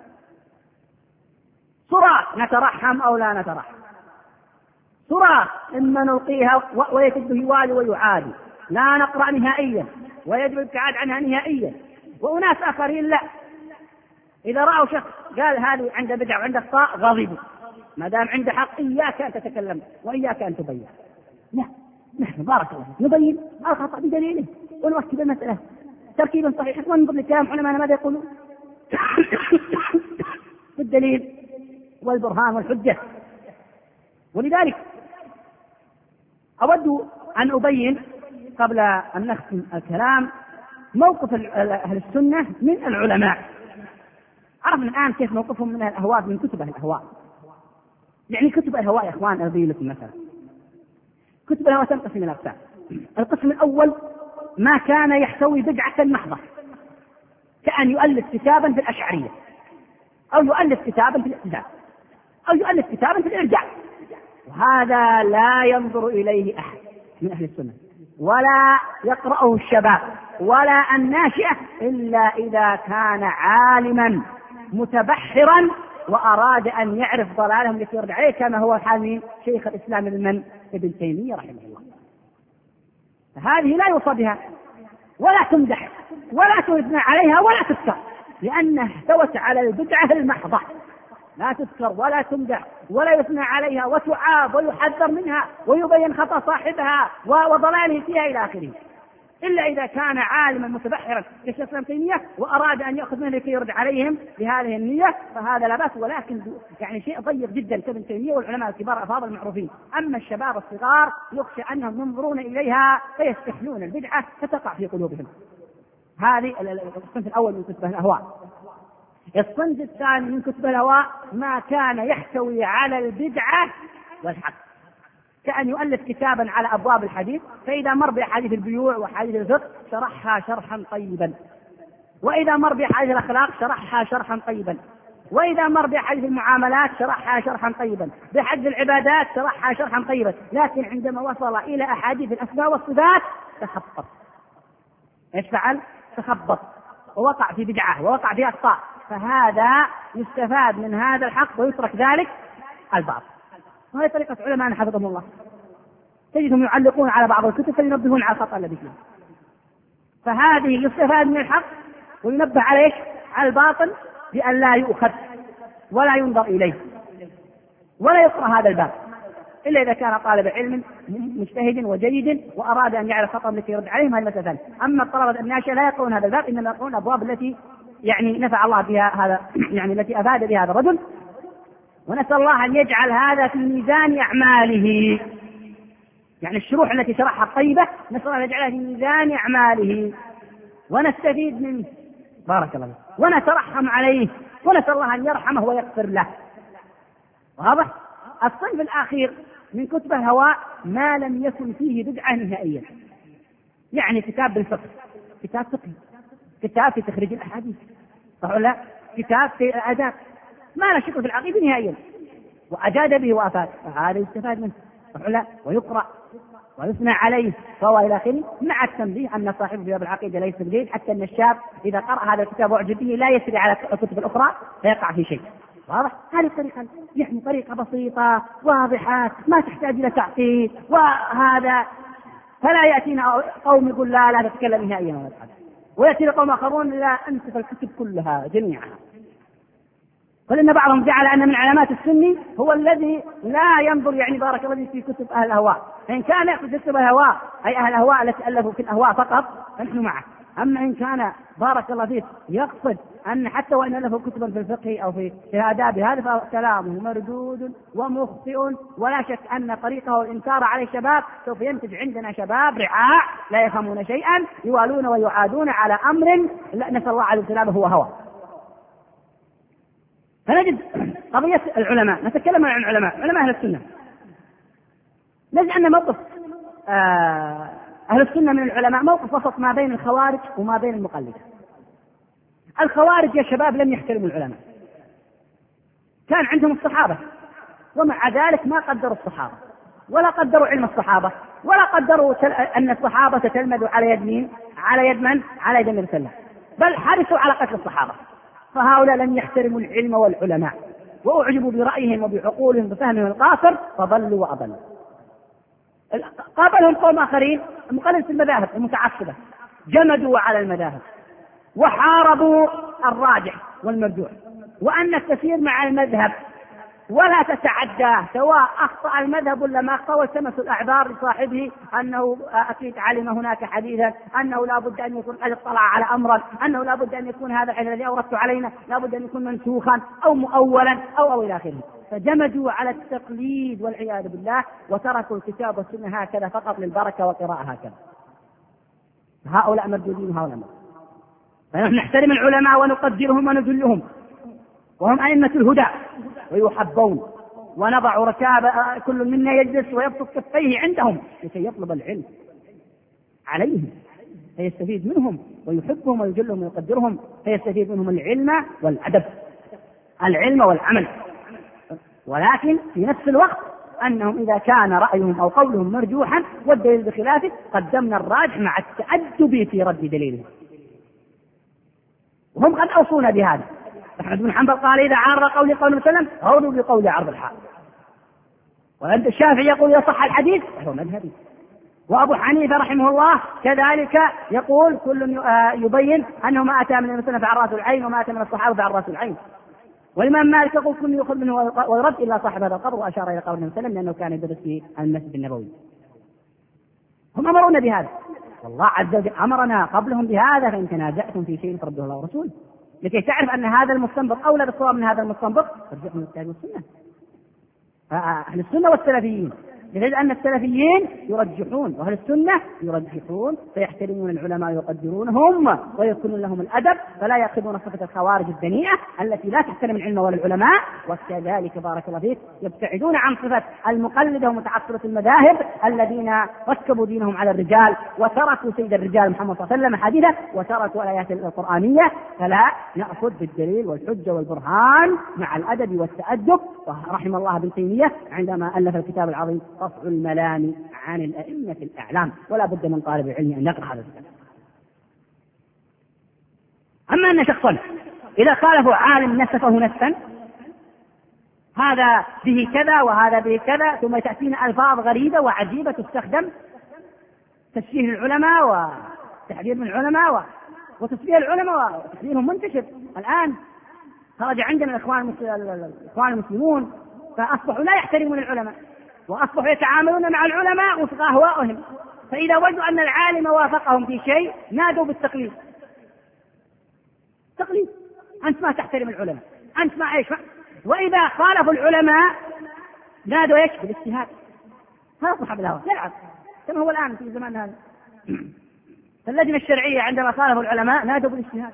صراخ نترحم أو لا نترحم، صراخ إما نلقيها ويكد يوالي ويعادي، لا نقرأ نهائيا ويجب الابتعاد عنها نهائيا. وأناس آخرين لا، إذا رأوا شخص قال هذه عنده بدع وعنده أخطاء غضبوا، ما دام عنده حق إياك أن تتكلم وإياك أن تبين. لا، نحن بارك الله نبين الخطأ بدليله ونركب المسألة تركيبا صحيحا وننظر لكلام علماء ماذا يقولون بالدليل والبرهان والحجة. ولذلك أود أن أبين قبل أن نختم الكلام موقف أهل السنة من العلماء. عرفنا الآن كيف موقفهم من الأهواء من كتب أهل الأهواء. يعني كتب الهواء يا إخوان أبين لكم مثلا، كتب الهواء تنقسم إلى أقسام. القسم الأول ما كان يحتوي بدعة محضة، كأن يؤلف كتابا في الأشعرية، أو يؤلف كتابا في الاعتزال، أو يؤلف كتابا في الإرجاع، وهذا لا ينظر إليه أحد من أهل السنة ولا يقرأه الشباب ولا الناشئة إلا إذا كان عالما متبحرا وأراد أن يعرف ضلالهم ليرد عليه، كما هو حال شيخ الإسلام ابن ابن تيمية رحمه الله. هذه لا يوصى بها ولا تمدح ولا تثنى عليها ولا تذكر، لأنها احتوت على البدعة المحضة، لا تذكر ولا تمدح ولا يثنى عليها وتعاب ويحذر منها ويبين خطأ صاحبها وضلاله فيها إلى آخره، إلا إذا كان عالما متبحرا كشيخ الإسلام تيمية وأراد أن يأخذ منه لكي يرد عليهم بهذه النية، فهذا لا بأس، ولكن يعني شيء ضيق جدا كابن تيمية والعلماء الكبار الأفاضل المعروفين. أما الشباب الصغار يخشى أنهم ينظرون إليها فيستحلون البدعة فتقع في قلوبهم. هذه الصنف الأول من كتب الأهواء. الصنف الثاني من كتب الهواء ما كان يحتوي على البدعة والحق، كأن يؤلف كتابا على أبواب الحديث، فإذا مر بأحاديث البيوع وحديث الفقه شرحها شرحا طيبا، وإذا مر بأحاديث الأخلاق شرحها شرحا طيبا، وإذا مر بأحاديث المعاملات شرحها شرحا طيبا، بحد العبادات شرحها شرحا طيبا. لكن عندما وصل إلى أحاديث الأسماء والصفات تخبط. ايش فعل؟ تخبط ووقع في بدعة ووقع في أخطاء، فهذا يستفاد من هذا الحق ويترك ذلك البعض. وهي طريقة علماء حفظهم الله، تجدهم يعلقون على بعض الكتب فينبهون على الخطأ الذي فيه. فهذه يستفاد من الحق وينبه عليه على الباطل بأن لا يؤخذ ولا ينظر إليه ولا يقرأ هذا الباب إلا إذا كان طالب علم مجتهد وجيد وأراد أن يعرف خطأ التي يرد عليهم هذه مسألة ثانية. أما الطلبة الناشئة لا يقرؤون هذا الباب، إنما يقرؤون الأبواب التي يعني نفع الله بها هذا، يعني التي أفاد بها هذا الرجل. ونسأل الله أن يجعل هذا في ميزان أعماله، يعني الشروح التي شرحها الطيبة نسأل الله أن يجعلها في ميزان أعماله ونستفيد منه، بارك الله فيك، ونترحم عليه، ونسأل الله أن يرحمه ويغفر له. واضح؟ الصنف الأخير من كتب الهواء ما لم يكن فيه بدعة نهائيا، يعني كتاب بالفقه، كتاب فقه، كتاب في تخريج الأحاديث، صح ولا لا؟ كتاب في آداب، ما لا شك في العقيدة نهائيا، وأجاد به وأفاد، فهذا يستفاد منه، صح ولا لا؟ ويقرأ ويثنى عليه فهو إلى آخره، مع التنبيه أن صاحبه في باب العقيدة ليس بجيد، حتى أن الشاب إذا قرأ هذا الكتاب وأعجب به لا يسري على الكتب الأخرى فيقع في شيء. واضح؟ هذه الطريقة يعني طريقة بسيطة واضحة ما تحتاج إلى تعقيد، وهذا فلا يأتينا قوم يقول لا لا تتكلم نهائيا ولا تحدث، ويأتي قوم آخرون لا أنسف الكتب كلها جميعها. فلأن بعضهم جعل أن من علامات السني هو الذي لا ينظر يعني بارك الله في كتب أهل الأهواء، فإن كان يقصد كتب الهواء أي أهل الأهواء التي ألفوا في الأهواء فقط فنحن معه. أما إن كان بارك الله فيه يقصد أن حتى وإن ألفوا كتبا في الفقه أو في آداب هذا فكلامه مردود ومخطئ، ولا شك أن طريقه الإنكار على الشباب سوف ينتج عندنا شباب رعاع لا يفهمون شيئا يوالون ويعادون على أمر نسأل الله عليه السلامة هو هوى. فنجد قضية العلماء، نتكلم عن العلماء، علماء أهل السنة، نجد أن موقف آه أهل السنة من العلماء موقف وسط ما بين الخوارج وما بين المقلدة. الخوارج يا شباب لم يحترموا العلماء، كان عندهم الصحابة ومع ذلك ما قدروا الصحابة ولا قدروا علم الصحابة ولا قدروا أن الصحابة تتلمذوا على يد مين؟ على يد من؟ على يد النبي صلى الله عليه وسلم، بل حرصوا على قتل الصحابة. فهؤلاء لم يحترموا العلم والعلماء وأعجبوا برأيهم وبعقولهم بفهمهم القاصر فضلوا وأضلوا. قابلهم قوم آخرين مقلدة المذاهب المتعصبة جمدوا على المذاهب وحاربوا الراجح والمرجوح، وأن التسير مع المذهب ولا تتعدى سواء أخطأ المذهب ولا ما أخطأ، والتمسوا الأعذار لصاحبه أنه أكيد علم هناك حديثا، أنه لا بد أن يكون قد اطلع على أمرا، أنه لا بد أن يكون هذا الحديث الذي أوردت علينا لا بد أن يكون منسوخا أو مؤولا أو أو إلى آخره. فجمدوا على التقليد والعياذ بالله وتركوا الكتاب والسنة هكذا فقط للبركة والقراءة هكذا. هؤلاء مردودين وهؤلاء مردودين. فنحن نحترم العلماء ونقدرهم ونذلهم، وهم أئمة الهدى ويحبون، ونضع ركاب كل منا يجلس ويبسط كفيه عندهم لكي يطلب العلم عليهم فيستفيد منهم ويحبهم ويجلهم ويقدرهم، فيستفيد منهم العلم والأدب، العلم والعمل. ولكن في نفس الوقت أنهم إذا كان رأيهم أو قولهم مرجوحا والدليل بخلافه قدمنا الراجح مع التأدب في رد دليله، وهم قد أوصونا بهذا. أحمد بن حنبل قال إذا عارض قولي قول مسلم عرضوا بقولي عرض الحق، وعند الشافعي يقول إذا صح الحديث فهو مذهبي، وأبو حنيفة رحمه الله كذلك يقول كل يبين أنه ما أتى من المسلم فعن رأس العين وما أتى من الصحابة فعن رأس العين. والإمام مالك يقول كل يأخذ منه ويرد إلا صاحب هذا القبر، وأشار إلى قول النبي لأنه كان يدرس في المسجد النبوي. هم أمرونا بهذا، والله عز وجل أمرنا قبلهم بهذا، فإن تنازعتم في شيء فردوه الله ورسوله، لكي تعرف أن هذا المستنبط أولى بالصواب من هذا المستنبط فارجعوا من الكتاب والسنة. أهل السنة والسلفيين، لذلك أن السلفيين يرجحون وأهل السنة يرجحون، فيحترمون العلماء ويقدرونهم ويكون لهم الأدب، فلا يأخذون صفة الخوارج الدنيئة التي لا تحترم العلم ولا العلماء. وكذلك بارك الله فيك يبتعدون عن صفة المقلدة ومتعصبة المذاهب الذين ركبوا دينهم على الرجال وتركوا سيد الرجال محمد صلى الله عليه وسلم حديثا وتركوا الآيات القرآنية. فلا نأخذ بالدليل والحجة والبرهان مع الأدب والتأدب. رحم الله ابن تيمية عندما ألف الكتاب العظيم رفع الملام عن الأئمة الأعلام، ولا بد من طالب العلم أن يقرأ هذا الكتاب. أما أن شخصا إذا خالفوا عالم نسفه نسفا هذا به كذا وهذا به كذا، ثم تأتينا ألفاظ غريبة وعجيبة تستخدم تشبيه العلماء وتحذير من العلماء وتشبيه العلماء وتحذيرهم منتشر الآن. خرج عندنا الإخوان الإخوان المسلمون فأصبحوا لا يحترمون العلماء، وأصبحوا يتعاملون مع العلماء وفق أهوائهم، فإذا وجدوا أن العالم وافقهم في شيء نادوا بالتقليد. تقليد، أنت ما تحترم العلماء، أنت ما إيش. وإذا خالفوا العلماء نادوا إيش؟ بالاجتهاد. هذا صاحب الهوى يلعب كما هو الآن في زمان هذا. اللجنة الشرعية عندما خالفوا العلماء نادوا بالاجتهاد،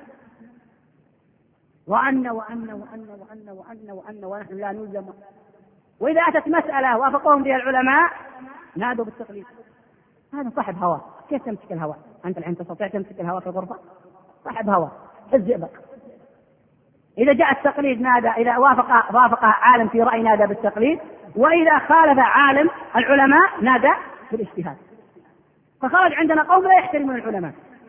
وأن وأن وأن وأن وأن وأن ونحن لا نلزم. وإذا أتت مسألة وافقهم بها العلماء نادوا بالتقليد. هذا صاحب هوى. كيف تمسك الهوى؟ أنت الحين تستطيع تمسك الهوى في الغرفة؟ صاحب هوى الزئبق. إذا جاء التقليد نادى، إذا وافق وافق عالم في رأي نادى بالتقليد، وإذا خالف عالم العلماء نادى بالاجتهاد. فخرج عندنا قوم لا يحترمون العلماء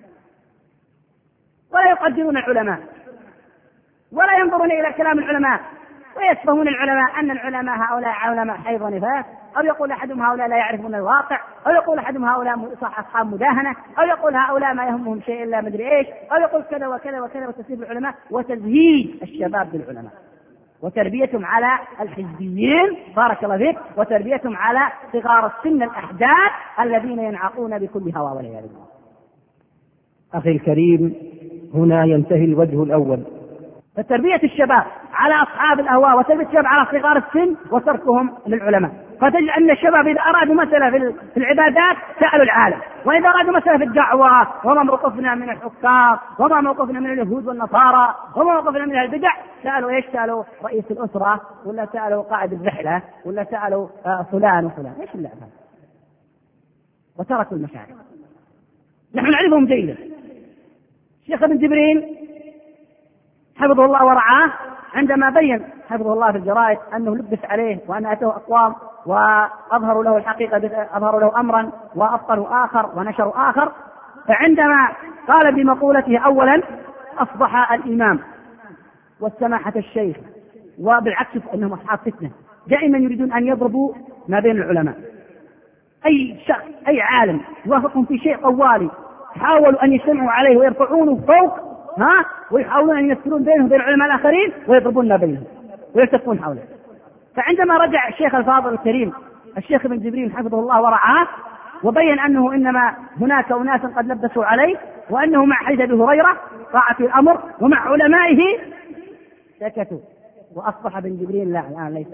ولا يقدرون العلماء ولا ينظرون إلى كلام العلماء، ويسفهون العلماء أن العلماء هؤلاء علماء حيض ونفاس، أو يقول أحدهم هؤلاء لا يعرفون الواقع، أو يقول أحدهم هؤلاء صح أصحاب مداهنة، أو يقول هؤلاء ما يهمهم شيء إلا مدري إيش، أو يقول كذا وكذا وكذا، وتسيب العلماء وتزهيد الشباب بالعلماء وتربيتهم على الحزبيين بارك الله فيك، وتربيتهم على صغار السن الأحداث الذين ينعقون بكل هوى والعياذ بالله.
أخي الكريم، هنا ينتهي الوجه الأول.
فتربية الشباب على أصحاب الأهواء وتربية الشباب على صغار السن وتركهم للعلماء. فتجد أن الشباب إذا أرادوا مسألة في العبادات سألوا العالم، وإذا أرادوا مسألة في الدعوة وما موقفنا من الحكام وما موقفنا من اليهود والنصارى وما موقفنا من البدع سألوا إيش؟ سألوا رئيس الأسرة، ولا سألوا قائد الرحلة، ولا سألوا فلان وفلان. إيش اللعب هذا؟ وتركوا المشاعر. نحن نعرفهم جيدا. الشيخ ابن جبرين حفظه الله ورعاه عندما بين حفظه الله في الجرائد أنه لبس عليه وأن أتوه أقوام وأظهروا له الحقيقة، أظهروا له أمرا وأبطلوا آخر ونشروا آخر، فعندما قال بمقولته أولا أصبح الإمام والسماحة الشيخ، وبالعكس أنهم أصحاب فتنة دائما يريدون أن يضربوا ما بين العلماء. أي شخص أي عالم يوافقهم في شيء طوالي حاولوا أن يجتمعوا عليه ويرفعونه فوق ها ويحاولون أن يفصلون بينهم وبين العلماء الآخرين ويضربون بينهم ويلتفون حوله. فعندما رجع الشيخ الفاضل الكريم الشيخ ابن جبرين حفظه الله ورعاه وبين أنه إنما هناك أناس قد لبسوا عليه وأنه مع حديث أبي هريرة طاعة الأمر ومع علمائه سكتوا، وأصبح ابن جبرين لا الآن ليس.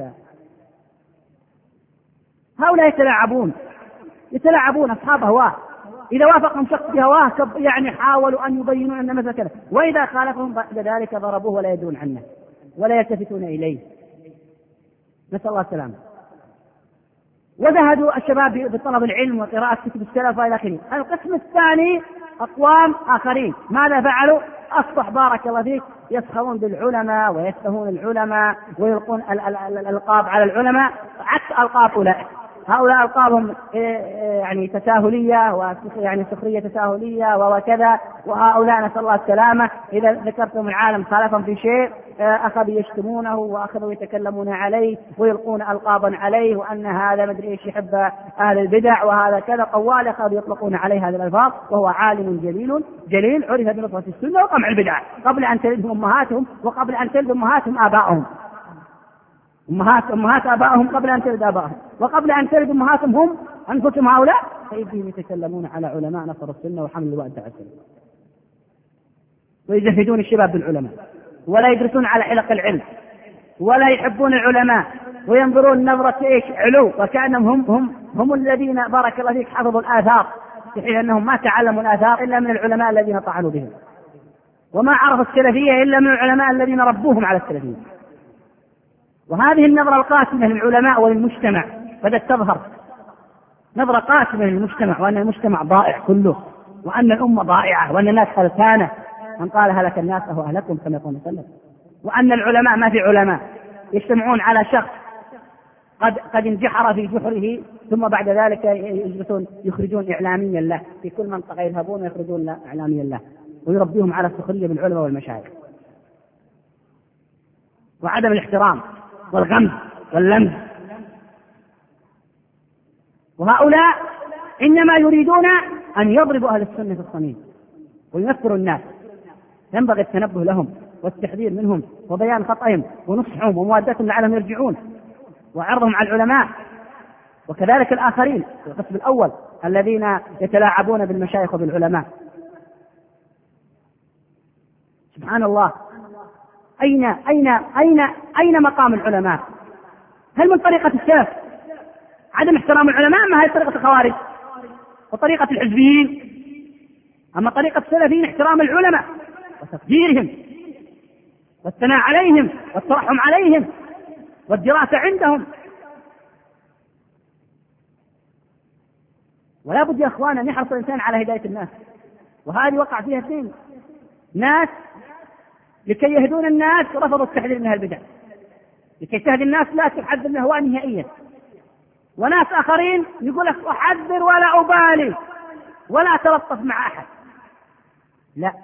هؤلاء يتلاعبون يتلاعبون أصحاب هواه. إذا وافقهم شخص بهواه يعني حاولوا أن يبينون أن مثل كذا، وإذا خالفهم بعد ذلك ضربوه ولا يدرون عنه ولا يلتفتون إليه. نسأل الله السلامة. وزهدوا الشباب بطلب العلم وقراءة كتب السلف إلى آخره. القسم الثاني أقوام آخرين ماذا فعلوا؟ أصبح بارك الله فيك يسخرون بالعلماء ويسفهون العلماء ويلقون الألقاب على العلماء عكس ألقاب أولئك. هؤلاء ألقابهم يعني تساهلية ويعني سخرية تساهلية وكذا، وهؤلاء نسأل الله السلامة إذا ذكرتم العالم خالفهم في شيء أخذوا يشتمونه وأخذوا يتكلمون عليه ويلقون ألقابا عليه وأن هذا مدري إيش يحب أهل البدع وهذا كذا قوال، أخذوا يطلقون عليه هذه الألفاظ، وهو عالم جليل جليل عرف بنصرة السنة وقمع البدع قبل أن تلدهم أمهاتهم وقبل أن تلد أمهاتهم آبائهم. أمهات أمهات آبائهم قبل أن تلد آبائهم وقبل أن تلد أمهاتهم هم أنفسهم هؤلاء، فإذهم يتكلمون على علماء نصر السنة وحمل اللواء التعسل ويزهدون الشباب بالعلماء ولا يدرسون على حلق العلم ولا يحبون العلماء وينظرون نظرة إيش علو، وكأنهم هم هم هم الذين بارك الله فيك حفظوا الآثار، في حين أنهم ما تعلموا الآثار إلا من العلماء الذين طعنوا بهم، وما عرفوا السلفية إلا من العلماء الذين ربوهم على السلفية. وهذه النظرة القاسمة للعلماء وللمجتمع بدأت تظهر، نظرة قاسمة للمجتمع، وأن المجتمع ضائع كله، وأن الأمة ضائعة، وأن الناس هلكانة، من قال هلك الناس فهو أهلكهم كما يقول مثلا، وأن العلماء ما في علماء يجتمعون على شخص قد قد انجحر في جحره ثم بعد ذلك يجلسون يخرجون إعلاميا له في كل منطقة يذهبون ويخرجون إعلاميا له ويربيهم على السخرية بالعلماء والمشايخ وعدم الاحترام والغمز واللمز. وهؤلاء إنما يريدون أن يضربوا أهل السنة في الصميم وينفروا الناس. ينبغي التنبه لهم والتحذير منهم وبيان خطأهم ونصحهم وموادتهم لعلهم يرجعون وعرضهم على العلماء. وكذلك الآخرين في القسم الأول الذين يتلاعبون بالمشايخ وبالعلماء. سبحان الله، أين أين أين أين مقام العلماء؟ هل من طريقة السلف عدم احترام العلماء؟ ما هي طريقة الخوارج وطريقة الحزبيين؟ أما طريقة السلفيين احترام العلماء وتقديرهم والثناء عليهم والترحم عليهم والدراسة عندهم. ولا بد يا أخوان أن يحرص الإنسان على هداية الناس، وهذه وقع فيها اثنين، ناس لكي يهدون الناس رفضوا التحذير من البدع، لكي تهدي الناس لا تحذر من الهواء نهائيا، وناس آخرين يقول لك أحذر ولا أبالي ولا تلطف مع أحد. لا،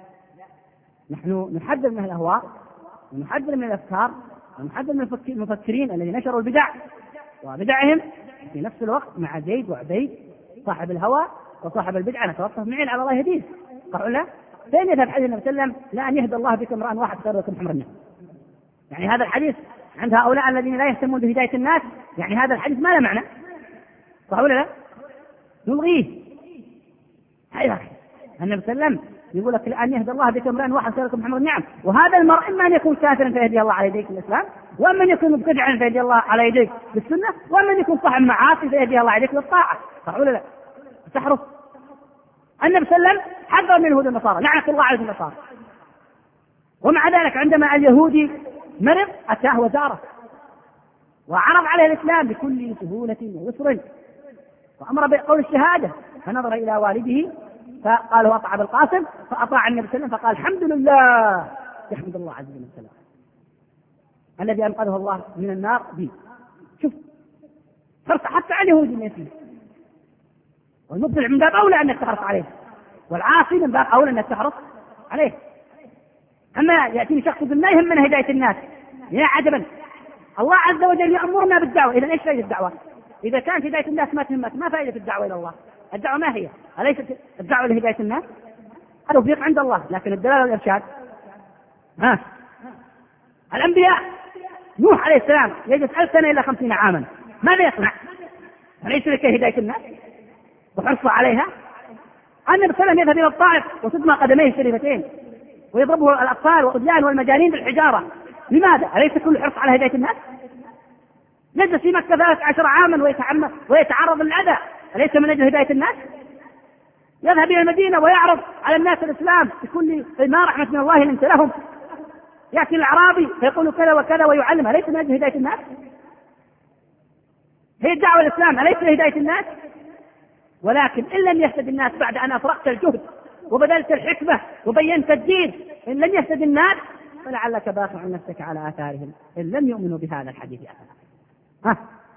نحن نحذر من الأهواء ونحذر من الأفكار ونحذر من المفكرين الذين نشروا البدع وبدعهم، في نفس الوقت مع زيد وعبيد صاحب الهوى وصاحب البدعة نتلطف معين على الله يهديه. قالوا لا، فين يذهب حديث النبي صلى الله عليه وسلم لا أن يهدى الله بك امرأ واحد خير لكم حمر النعم؟ يعني هذا الحديث عند هؤلاء الذين لا يهتمون بهداية الناس، يعني هذا الحديث ما له معنى، صح ولا لا؟ نلغيه. يا أخي النبي صلى الله عليه وسلم يقول لك أن يهدى الله بك امرأ واحد خير لكم حمر النعم، وهذا المرء إما أن يكون كافرا فيهدي الله على يديك الإسلام، وأما أن يكون مبتدعا فيهدي الله على يديك بالسنة، وأما أن يكون صاحب معاصي فيهدي الله على يديك للطاعة، صح ولا لا؟ تحرص. النبي صلى الله عليه وسلم حذر من اليهود والنصارى، لعنة الله على النصارى، ومع ذلك عندما اليهودي مرض أتاه وزاره وعرض عليه الإسلام بكل سهولة ويسر، وأمر بقول الشهادة، فنظر إلى والده فقال هو أطاع بالقاسم، فأطاع النبي صلى الله عليه وسلم فقال الحمد لله، يحمد الله عز وجل الذي أنقذه الله من النار بي. شوف فرصة حتى على اليهودي ما فيه، والمبتدع من باب أولى أنك تحرص عليه، والعاصي من باب أولى أنك تحرص عليه. أما يأتيني شخص ما يهمنا هداية الناس، يا عجبا، الله عز وجل يأمرنا بالدعوة، إذا إيش فائدة الدعوة؟ إذا كانت هداية الناس ما تهمك ما فائدة الدعوة إلى الله؟ الدعوة ما هي؟ أليست الدعوة لهداية الناس؟ هذا توفيق عند الله، لكن الدلالة والإرشاد ها الأنبياء نوح عليه السلام يجلس ألف سنة إلى خمسين عاما، ماذا يصنع؟ أليس لكي هداية الناس وحرصوا عليها؟ النبي صلى الله عليه وسلم يذهب إلى الطائف وتدمى قدميه الشريفتين ويضربه الأطفال والأبناء والمجانين بالحجارة، لماذا؟ أليس كل حرص على هداية الناس؟ يجلس في مكة ثلاث عشر عاما ويتعمد ويتعرض للأذى، أليس من أجل هداية الناس؟ يذهب إلى المدينة ويعرض على الناس الإسلام بكل ما رحمة من الله لنت لهم، يأتي الأعرابي فيقول كذا وكذا ويعلم، أليس من أجل هداية الناس؟ هي الدعوة الإسلام أليس لهداية الناس؟ ولكن إن لم يهتد الناس بعد أن أفرغت الجهد وبذلت الحكمة وبينت الدين، إن لم يهتد الناس فلعلك باخع نفسك على آثارهم إن لم يؤمنوا بهذا الحديث أبدا. ها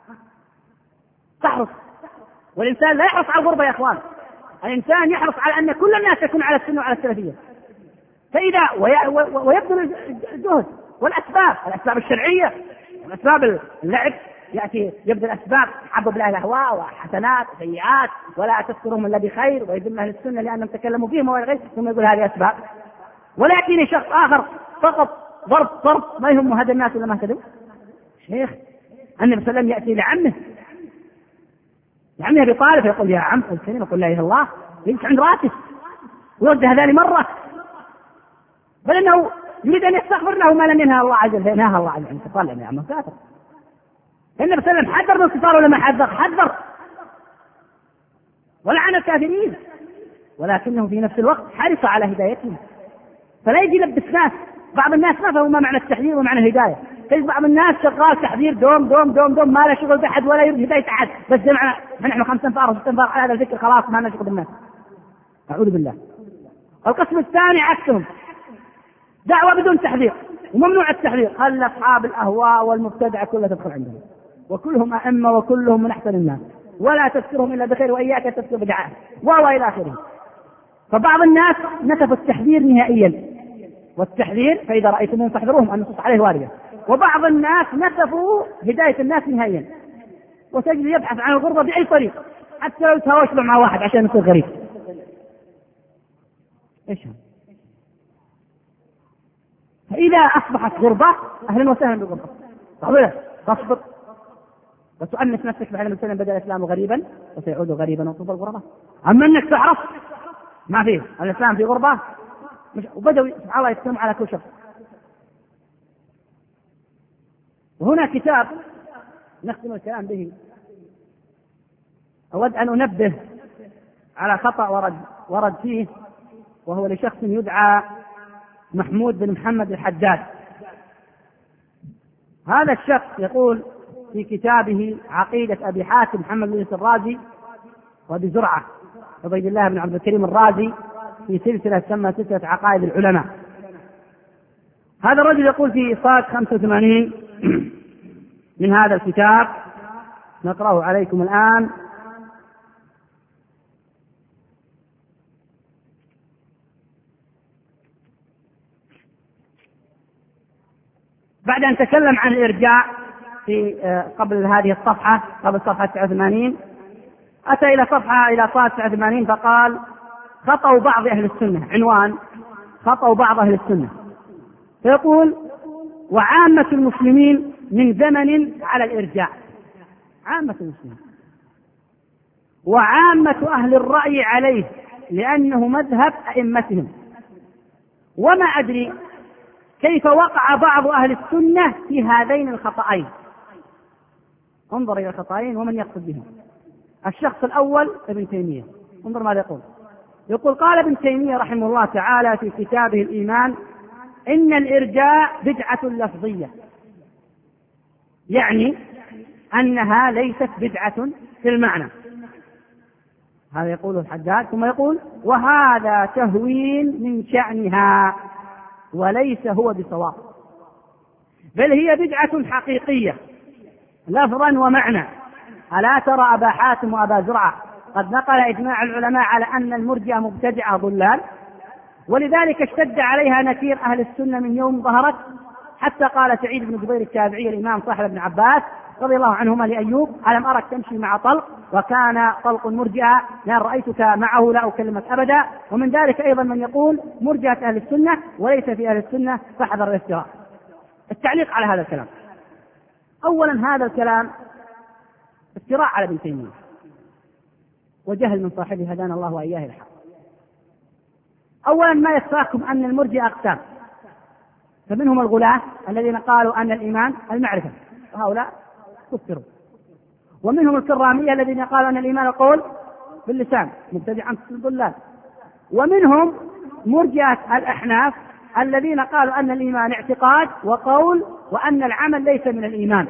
تحرص، والإنسان لا يحرص على الغربة يا أخوان، الإنسان يحرص على أن كل الناس يكون على السنة وعلى السلفية، فإذا ويبذل الجهد والأسباب الأسباب الشرعية والأسباب اللعب، يأتي يبذل أسباب حبب له الأهواء وحسنات وسيئات ولا تذكرهم إلا بخير ويذم أهل السنة لأنهم تكلموا فيهم وغير، ثم يقول هذه أسباب. ولكن شخص آخر فقط ضرب ضرب ما يهم هذا الناس ولا ما اهتدوا. شيخ النبي صلى الله عليه وسلم يأتي لعمه لعمه أبي طالب يقول يا عم الكريم يقول لا إله إلا الله، يمشي عند راسه ويرد هذان مرة، بل إنه يريد أن يستغفر له ما لم ينهى الله عز وجل، نهى الله عز وجل فقال يا عم كافر. النبي صلى الله عليه وسلم حذر من الكفار ولا ما حذر؟ حذر ولعن الكافرين، ولكنه في نفس الوقت حرص على هدايتهم. فلا يجي يلبس ناس، بعض الناس ما فهموا ما معنى التحذير ومعنى الهداية، تجد بعض الناس شغال تحذير دوم دوم دوم دوم ما له شغل بأحد ولا يريد هداية أحد، بس جمعنا نحن خمسة انفار وستة انفار على هذا الفكر خلاص ما لنا شغل بالناس. أعوذ بالله. القسم الثاني عكسهم، دعوة بدون تحذير وممنوع التحذير، خلى أصحاب الأهواء والمبتدع كلها تدخل عندهم، وكلهم أئمة وكلهم من أحسن الناس ولا تذكرهم إلا بخير وإياك تذكر بدعاء وهو إلى آخره. فبعض الناس نسفوا التحذير نهائيا، والتحذير فإذا رأيتموهم فاحذروهم أن نصوص عليه واردة، وبعض الناس نسفوا هداية الناس نهائيا، وتجد يبحث عن الغربة بأي طريق حتى لو يتهاوش مع واحد عشان يصير غريب. إيش هم؟ فإذا أصبحت غربة أهلا وسهلا بالغربة، طبعا تصبر وتؤنس نفسك بعد مسلم بدأ الإسلام غريبا وسيعود غريبا وطوب الغرباء. أما أنك تعرف ما فيه الإسلام في غربة وبدأوا سبحان الله يتكلموا على كل شخص. وهنا كتاب نختم الكلام به أود أن أنبه على خطأ ورد ورد فيه، وهو لشخص يدعى محمود بن محمد الحداد. هذا الشخص يقول في كتابه عقيدة أبي حاتم محمد بن الرازي وأبي زرعة عبيد الله بن عبد الكريم الرازي في سلسلة تسمى سلسلة عقائد العلماء. هذا الرجل يقول في صاد خمسة وثمانين من هذا الكتاب، نقرأه عليكم الآن: بعد أن تكلم عن الإرجاء في قبل هذه الصفحة قبل صفحة تسعة وثمانين، أتى إلى صفحة إلى صفحة تسعة وثمانين فقال: خطأوا بعض أهل السنة. عنوان: خطأوا بعض أهل السنة. فيقول: وعامة المسلمين من زمن على الإرجاء، عامة المسلمين، وعامة أهل الرأي عليه لأنه مذهب أئمتهم. وما أدري كيف وقع بعض أهل السنة في هذين الخطأين. انظر إلى الخطأين ومن يقصد بهم. الشخص الأول ابن تيمية، انظر ماذا يقول. يقول: قال ابن تيمية رحمه الله تعالى في كتابه الإيمان: إن الإرجاء بدعة لفظية، يعني أنها ليست بدعة في المعنى. هذا يقوله الحداد. ثم يقول: وهذا تهوين من شأنها وليس هو بصواب، بل هي بدعة حقيقية لفظا ومعنى. ألا ترى أبا حاتم وأبا زرعة قد نقل إجماع العلماء على أن المرجئة مبتدعة ضلال، ولذلك اشتد عليها نكير أهل السنة من يوم ظهرت، حتى قال سعيد بن جبير التابعي الإمام صاحب ابن عباس رضي الله عنهما لأيوب: ألم أرك تمشي مع طلق وكان طلق مرجئة لا رأيتك معه لا أكلمك أبدا. ومن ذلك أيضا من يقول مرجئة أهل السنة وليس في أهل السنة فاحذر الافتراء. التعليق على هذا الكلام: أولا هذا الكلام افتراء على ابن تيمية وجهل من صاحبه، هدانا الله وإياه الحق. أولا ما يخفاكم أن المرجئة أقسام، فمنهم الغلاة الذين قالوا أن الإيمان المعرفة وهؤلاء كفروا، ومنهم الكرامية الذين قالوا أن الإيمان القول باللسان مبتدعا في الضلال، ومنهم مرجئة الأحناف الذين قالوا أن الإيمان اعتقاد وقول وأن العمل ليس من الإيمان،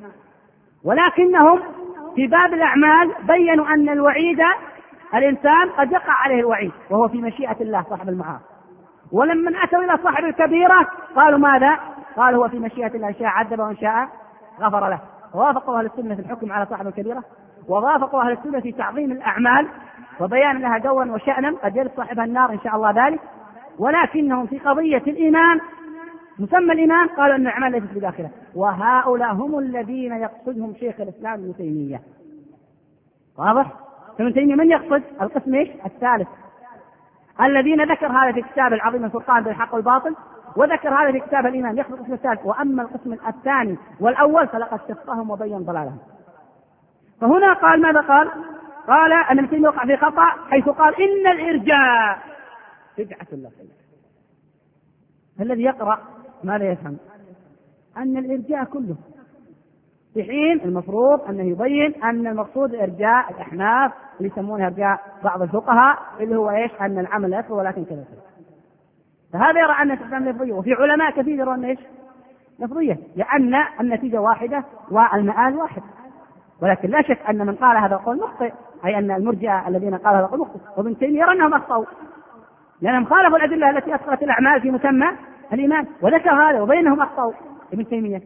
ولكنهم في باب الأعمال بيّنوا أن الوعيد الإنسان قد يقع عليه الوعيد وهو في مشيئة الله صاحب المعاصي. ولما أتوا إلى صاحب الكبيرة قالوا ماذا؟ قالوا هو في مشيئة الله، شاء عذب وإن شاء غفر له. ووافقوا أهل السنة في الحكم على صاحب الكبيرة، ووافقوا أهل السنة في تعظيم الأعمال وبيان لها دورا وشأنا قد يلد صاحبها النار إن شاء الله ذلك. ولكنهم في قضية الإيمان مسمى الإيمان قالوا أن الأعمال ليست بداخله. وهؤلاء هم الذين يقصدهم شيخ الإسلام ابن تيمية. واضح؟ ابن تيمية من يقصد؟ القسم ايش؟ الثالث، الذين ذكر هذا في كتاب العظيم الفرقان بين الحق والباطل، وذكر هذا في كتاب الإيمان، يقصد القسم الثالث. وأما القسم الثاني والأول فلقد شفهم وبين ضلالهم. فهنا قال ماذا قال؟ قال أن ابن تيمية وقع في خطأ حيث قال إن الإرجاء بدعة لفظية. الذي يقرأ ماذا يفهم؟ أن الإرجاء كله، في حين المفروض أنه يبين أن المقصود إرجاء الأحناف اللي يسمونه إرجاء بعض الفقهاء اللي هو إيش؟ أن العمل لا يكفر ولكن كذا. فهذا يرى أن الاستخدام لفظية، وفي علماء كثير يرون إيش؟ لفظية، لأن النتيجة واحدة والمآل واحد. ولكن لا شك أن من قال هذا القول مخطئ، أي أن المرجئة الذين قالوا هذا القول مخطئ. وابن تيمية يرى أنهم أخطأوا لأنهم خالفوا الأدلة التي أدخلت الأعمال في مسمى الإيمان، وذكر هذا وبينهم أخطأوا ابن تيمية.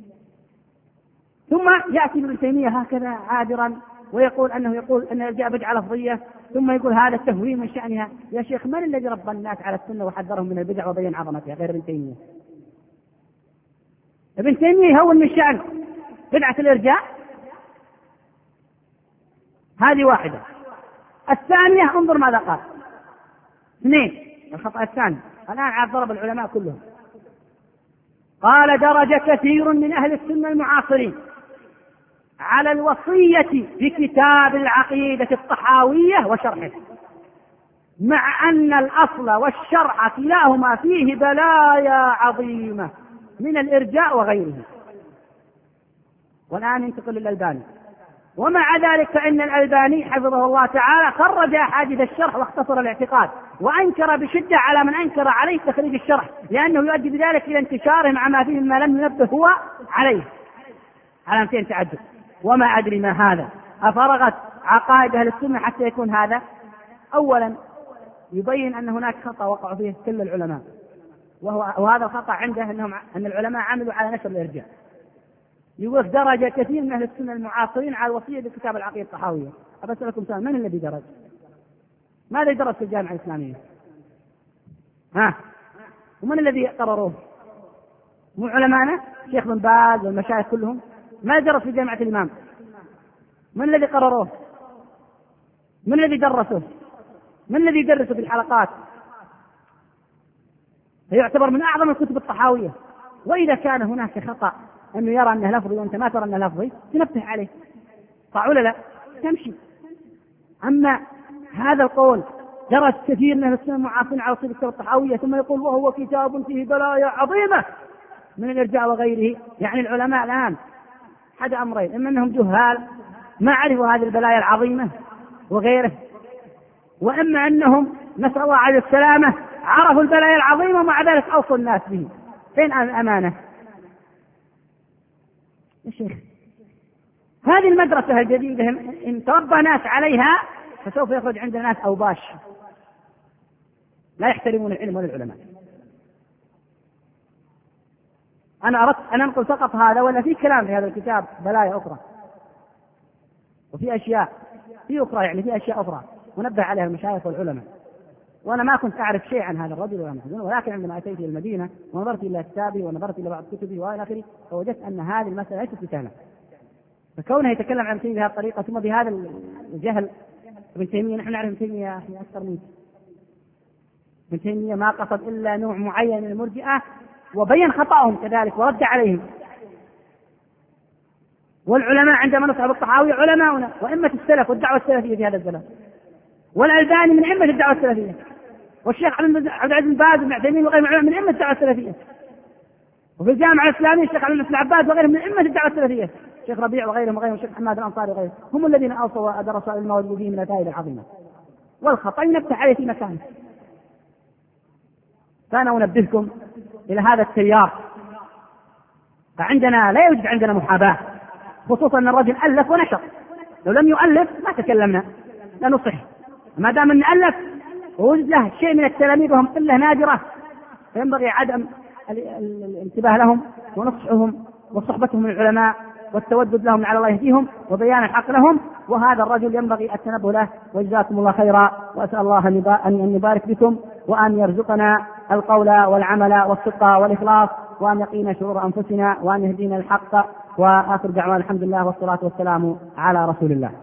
ثم يأتي ابن تيمية هكذا عابرا ويقول أنه يقول أن الإرجاء بدعة لفظية، ثم يقول هذا التهوين من شأنها. يا شيخ من الذي ربى الناس على السنة وحذرهم من البدع وبين عظمتها غير ابن تيمية؟ ابن تيمية يهون من شأن بدعة الإرجاء. هذه واحدة. الثانية انظر ماذا قال. اثنين، الخطأ الثاني الآن عاد ضرب العلماء كلهم. قال درج كثير من أهل السنة المعاصرين على الوصية بكتاب العقيدة الطحاوية وشرحه، مع أن الأصل والشرع كلاهما فيه بلايا عظيمة من الإرجاء وغيره. والآن ينتقل للألباني، ومع ذلك فإن الألباني حفظه الله تعالى خرج أحاديث الشرح واختصر الاعتقاد، وأنكر بشدة على من أنكر عليه تخريج الشرح، لأنه يؤدي بذلك إلى انتشاره مع ما فيه مما لم ينبه هو عليه. علامتين تعجب. وما أدري ما هذا، أفرغت عقائد أهل السنة حتى يكون هذا؟ أولا يبين أن هناك خطأ وقع فيه كل العلماء، وهو وهذا الخطأ عنده أنهم أن العلماء عملوا على نشر الإرجاء. يقول درجة كثير من أهل السنة المعاصرين على الوصية بكتاب العقيدة الطحاوية. أبسألكم سؤال، من الذي درج؟ ماذا يدرس في الجامعة الإسلامية؟ ها؟ ومن الذي قرروه؟ مو علمانا شيخ بن باز والمشايخ كلهم؟ ما درس في جامعة الإمام؟ من الذي قرروه؟ من الذي درسه؟ من الذي يدرس في الحلقات؟ يعتبر من أعظم الكتب الطحاوية. وإذا كان هناك خطأ أنه يرى أنه لفظي وأنت ما ترى أنه لفظي تنبه عليه، صح ولا لا؟ تمشي. أما هذا القول درس كثير من السنة المعاصرين على صيغة الكتاب الطحاوية ثم يقول وهو كتاب فيه بلايا عظيمة من الإرجاء وغيره، يعني العلماء الآن حد أمرين: إما أنهم جهال ما عرفوا هذه البلايا العظيمة وغيره، وإما أنهم نسأل الله عليه السلامة عرفوا البلايا العظيمة ومع ذلك أوصوا الناس به. فين الأمانة يا شيخ؟ هذه المدرسة الجديدة إن تربى ناس عليها فسوف يخرج عندنا ناس أوباش لا يحترمون العلم ولا العلماء. أنا أردت أن أنقل فقط هذا، ولا في كلام في هذا الكتاب بلايا أخرى وفي أشياء في أخرى، يعني في أشياء أخرى ونبه عليها المشايخ والعلماء. وأنا ما كنت أعرف شيء عن هذا الرجل ولا محزون، ولكن عندما أتيت إلى المدينة ونظرت إلى كتابي ونظرت إلى بعض كتبي وإلى آخره فوجدت أن هذه المسألة ليست بسهلة. فكونه يتكلم عن ابن تيمية بهذه الطريقة ثم بهذا الجهل، ابن تيمية نحن نعرف ابن تيمية أكثر منه. ابن تيمية ما قصد إلا نوع معين من المرجئة وبين خطأهم كذلك ورد عليهم. والعلماء عندما نصحب الطحاوي علماؤنا وأئمة السلف والدعوة السلفية في هذا الزمان، والألباني من أئمة الدعوة السلفية، والشيخ عبد العزيز بن باز بن عثيمين وغيرهم من أئمة الدعوة السلفية، وفي الجامعة الإسلامية الشيخ عبد بن عباس وغيرهم من أئمة الدعوة السلفية، الشيخ ربيع وغيرهم وغيرهم الشيخ محمد الأنصاري وغيرهم، هم الذين أوصوا ودرسوا الموجودين من الفائدة العظيمة. والخطأ ينبه عليه في مكانه. فأنا أنبهكم إلى هذا التيار. فعندنا لا يوجد عندنا محاباة، خصوصا أن الرجل ألف ونشر. لو لم يؤلف ما تكلمنا، لا نصح. ما دام أن ألف ووجد له شيء من التلاميذ وهم قلة نادرة فينبغي عدم الانتباه لهم ونصحهم وصحبتهم من العلماء والتودد لهم على الله يهديهم وبيان الحق لهم. وهذا الرجل ينبغي التنبه له. وجزاكم الله خيرا، وأسأل الله أن يبارك بكم وأن يرزقنا القول والعمل والصدق والإخلاص، وأن يقينا شرور أنفسنا، وأن يهدينا الحق. وآخر دعوانا الحمد لله والصلاة والسلام على رسول الله.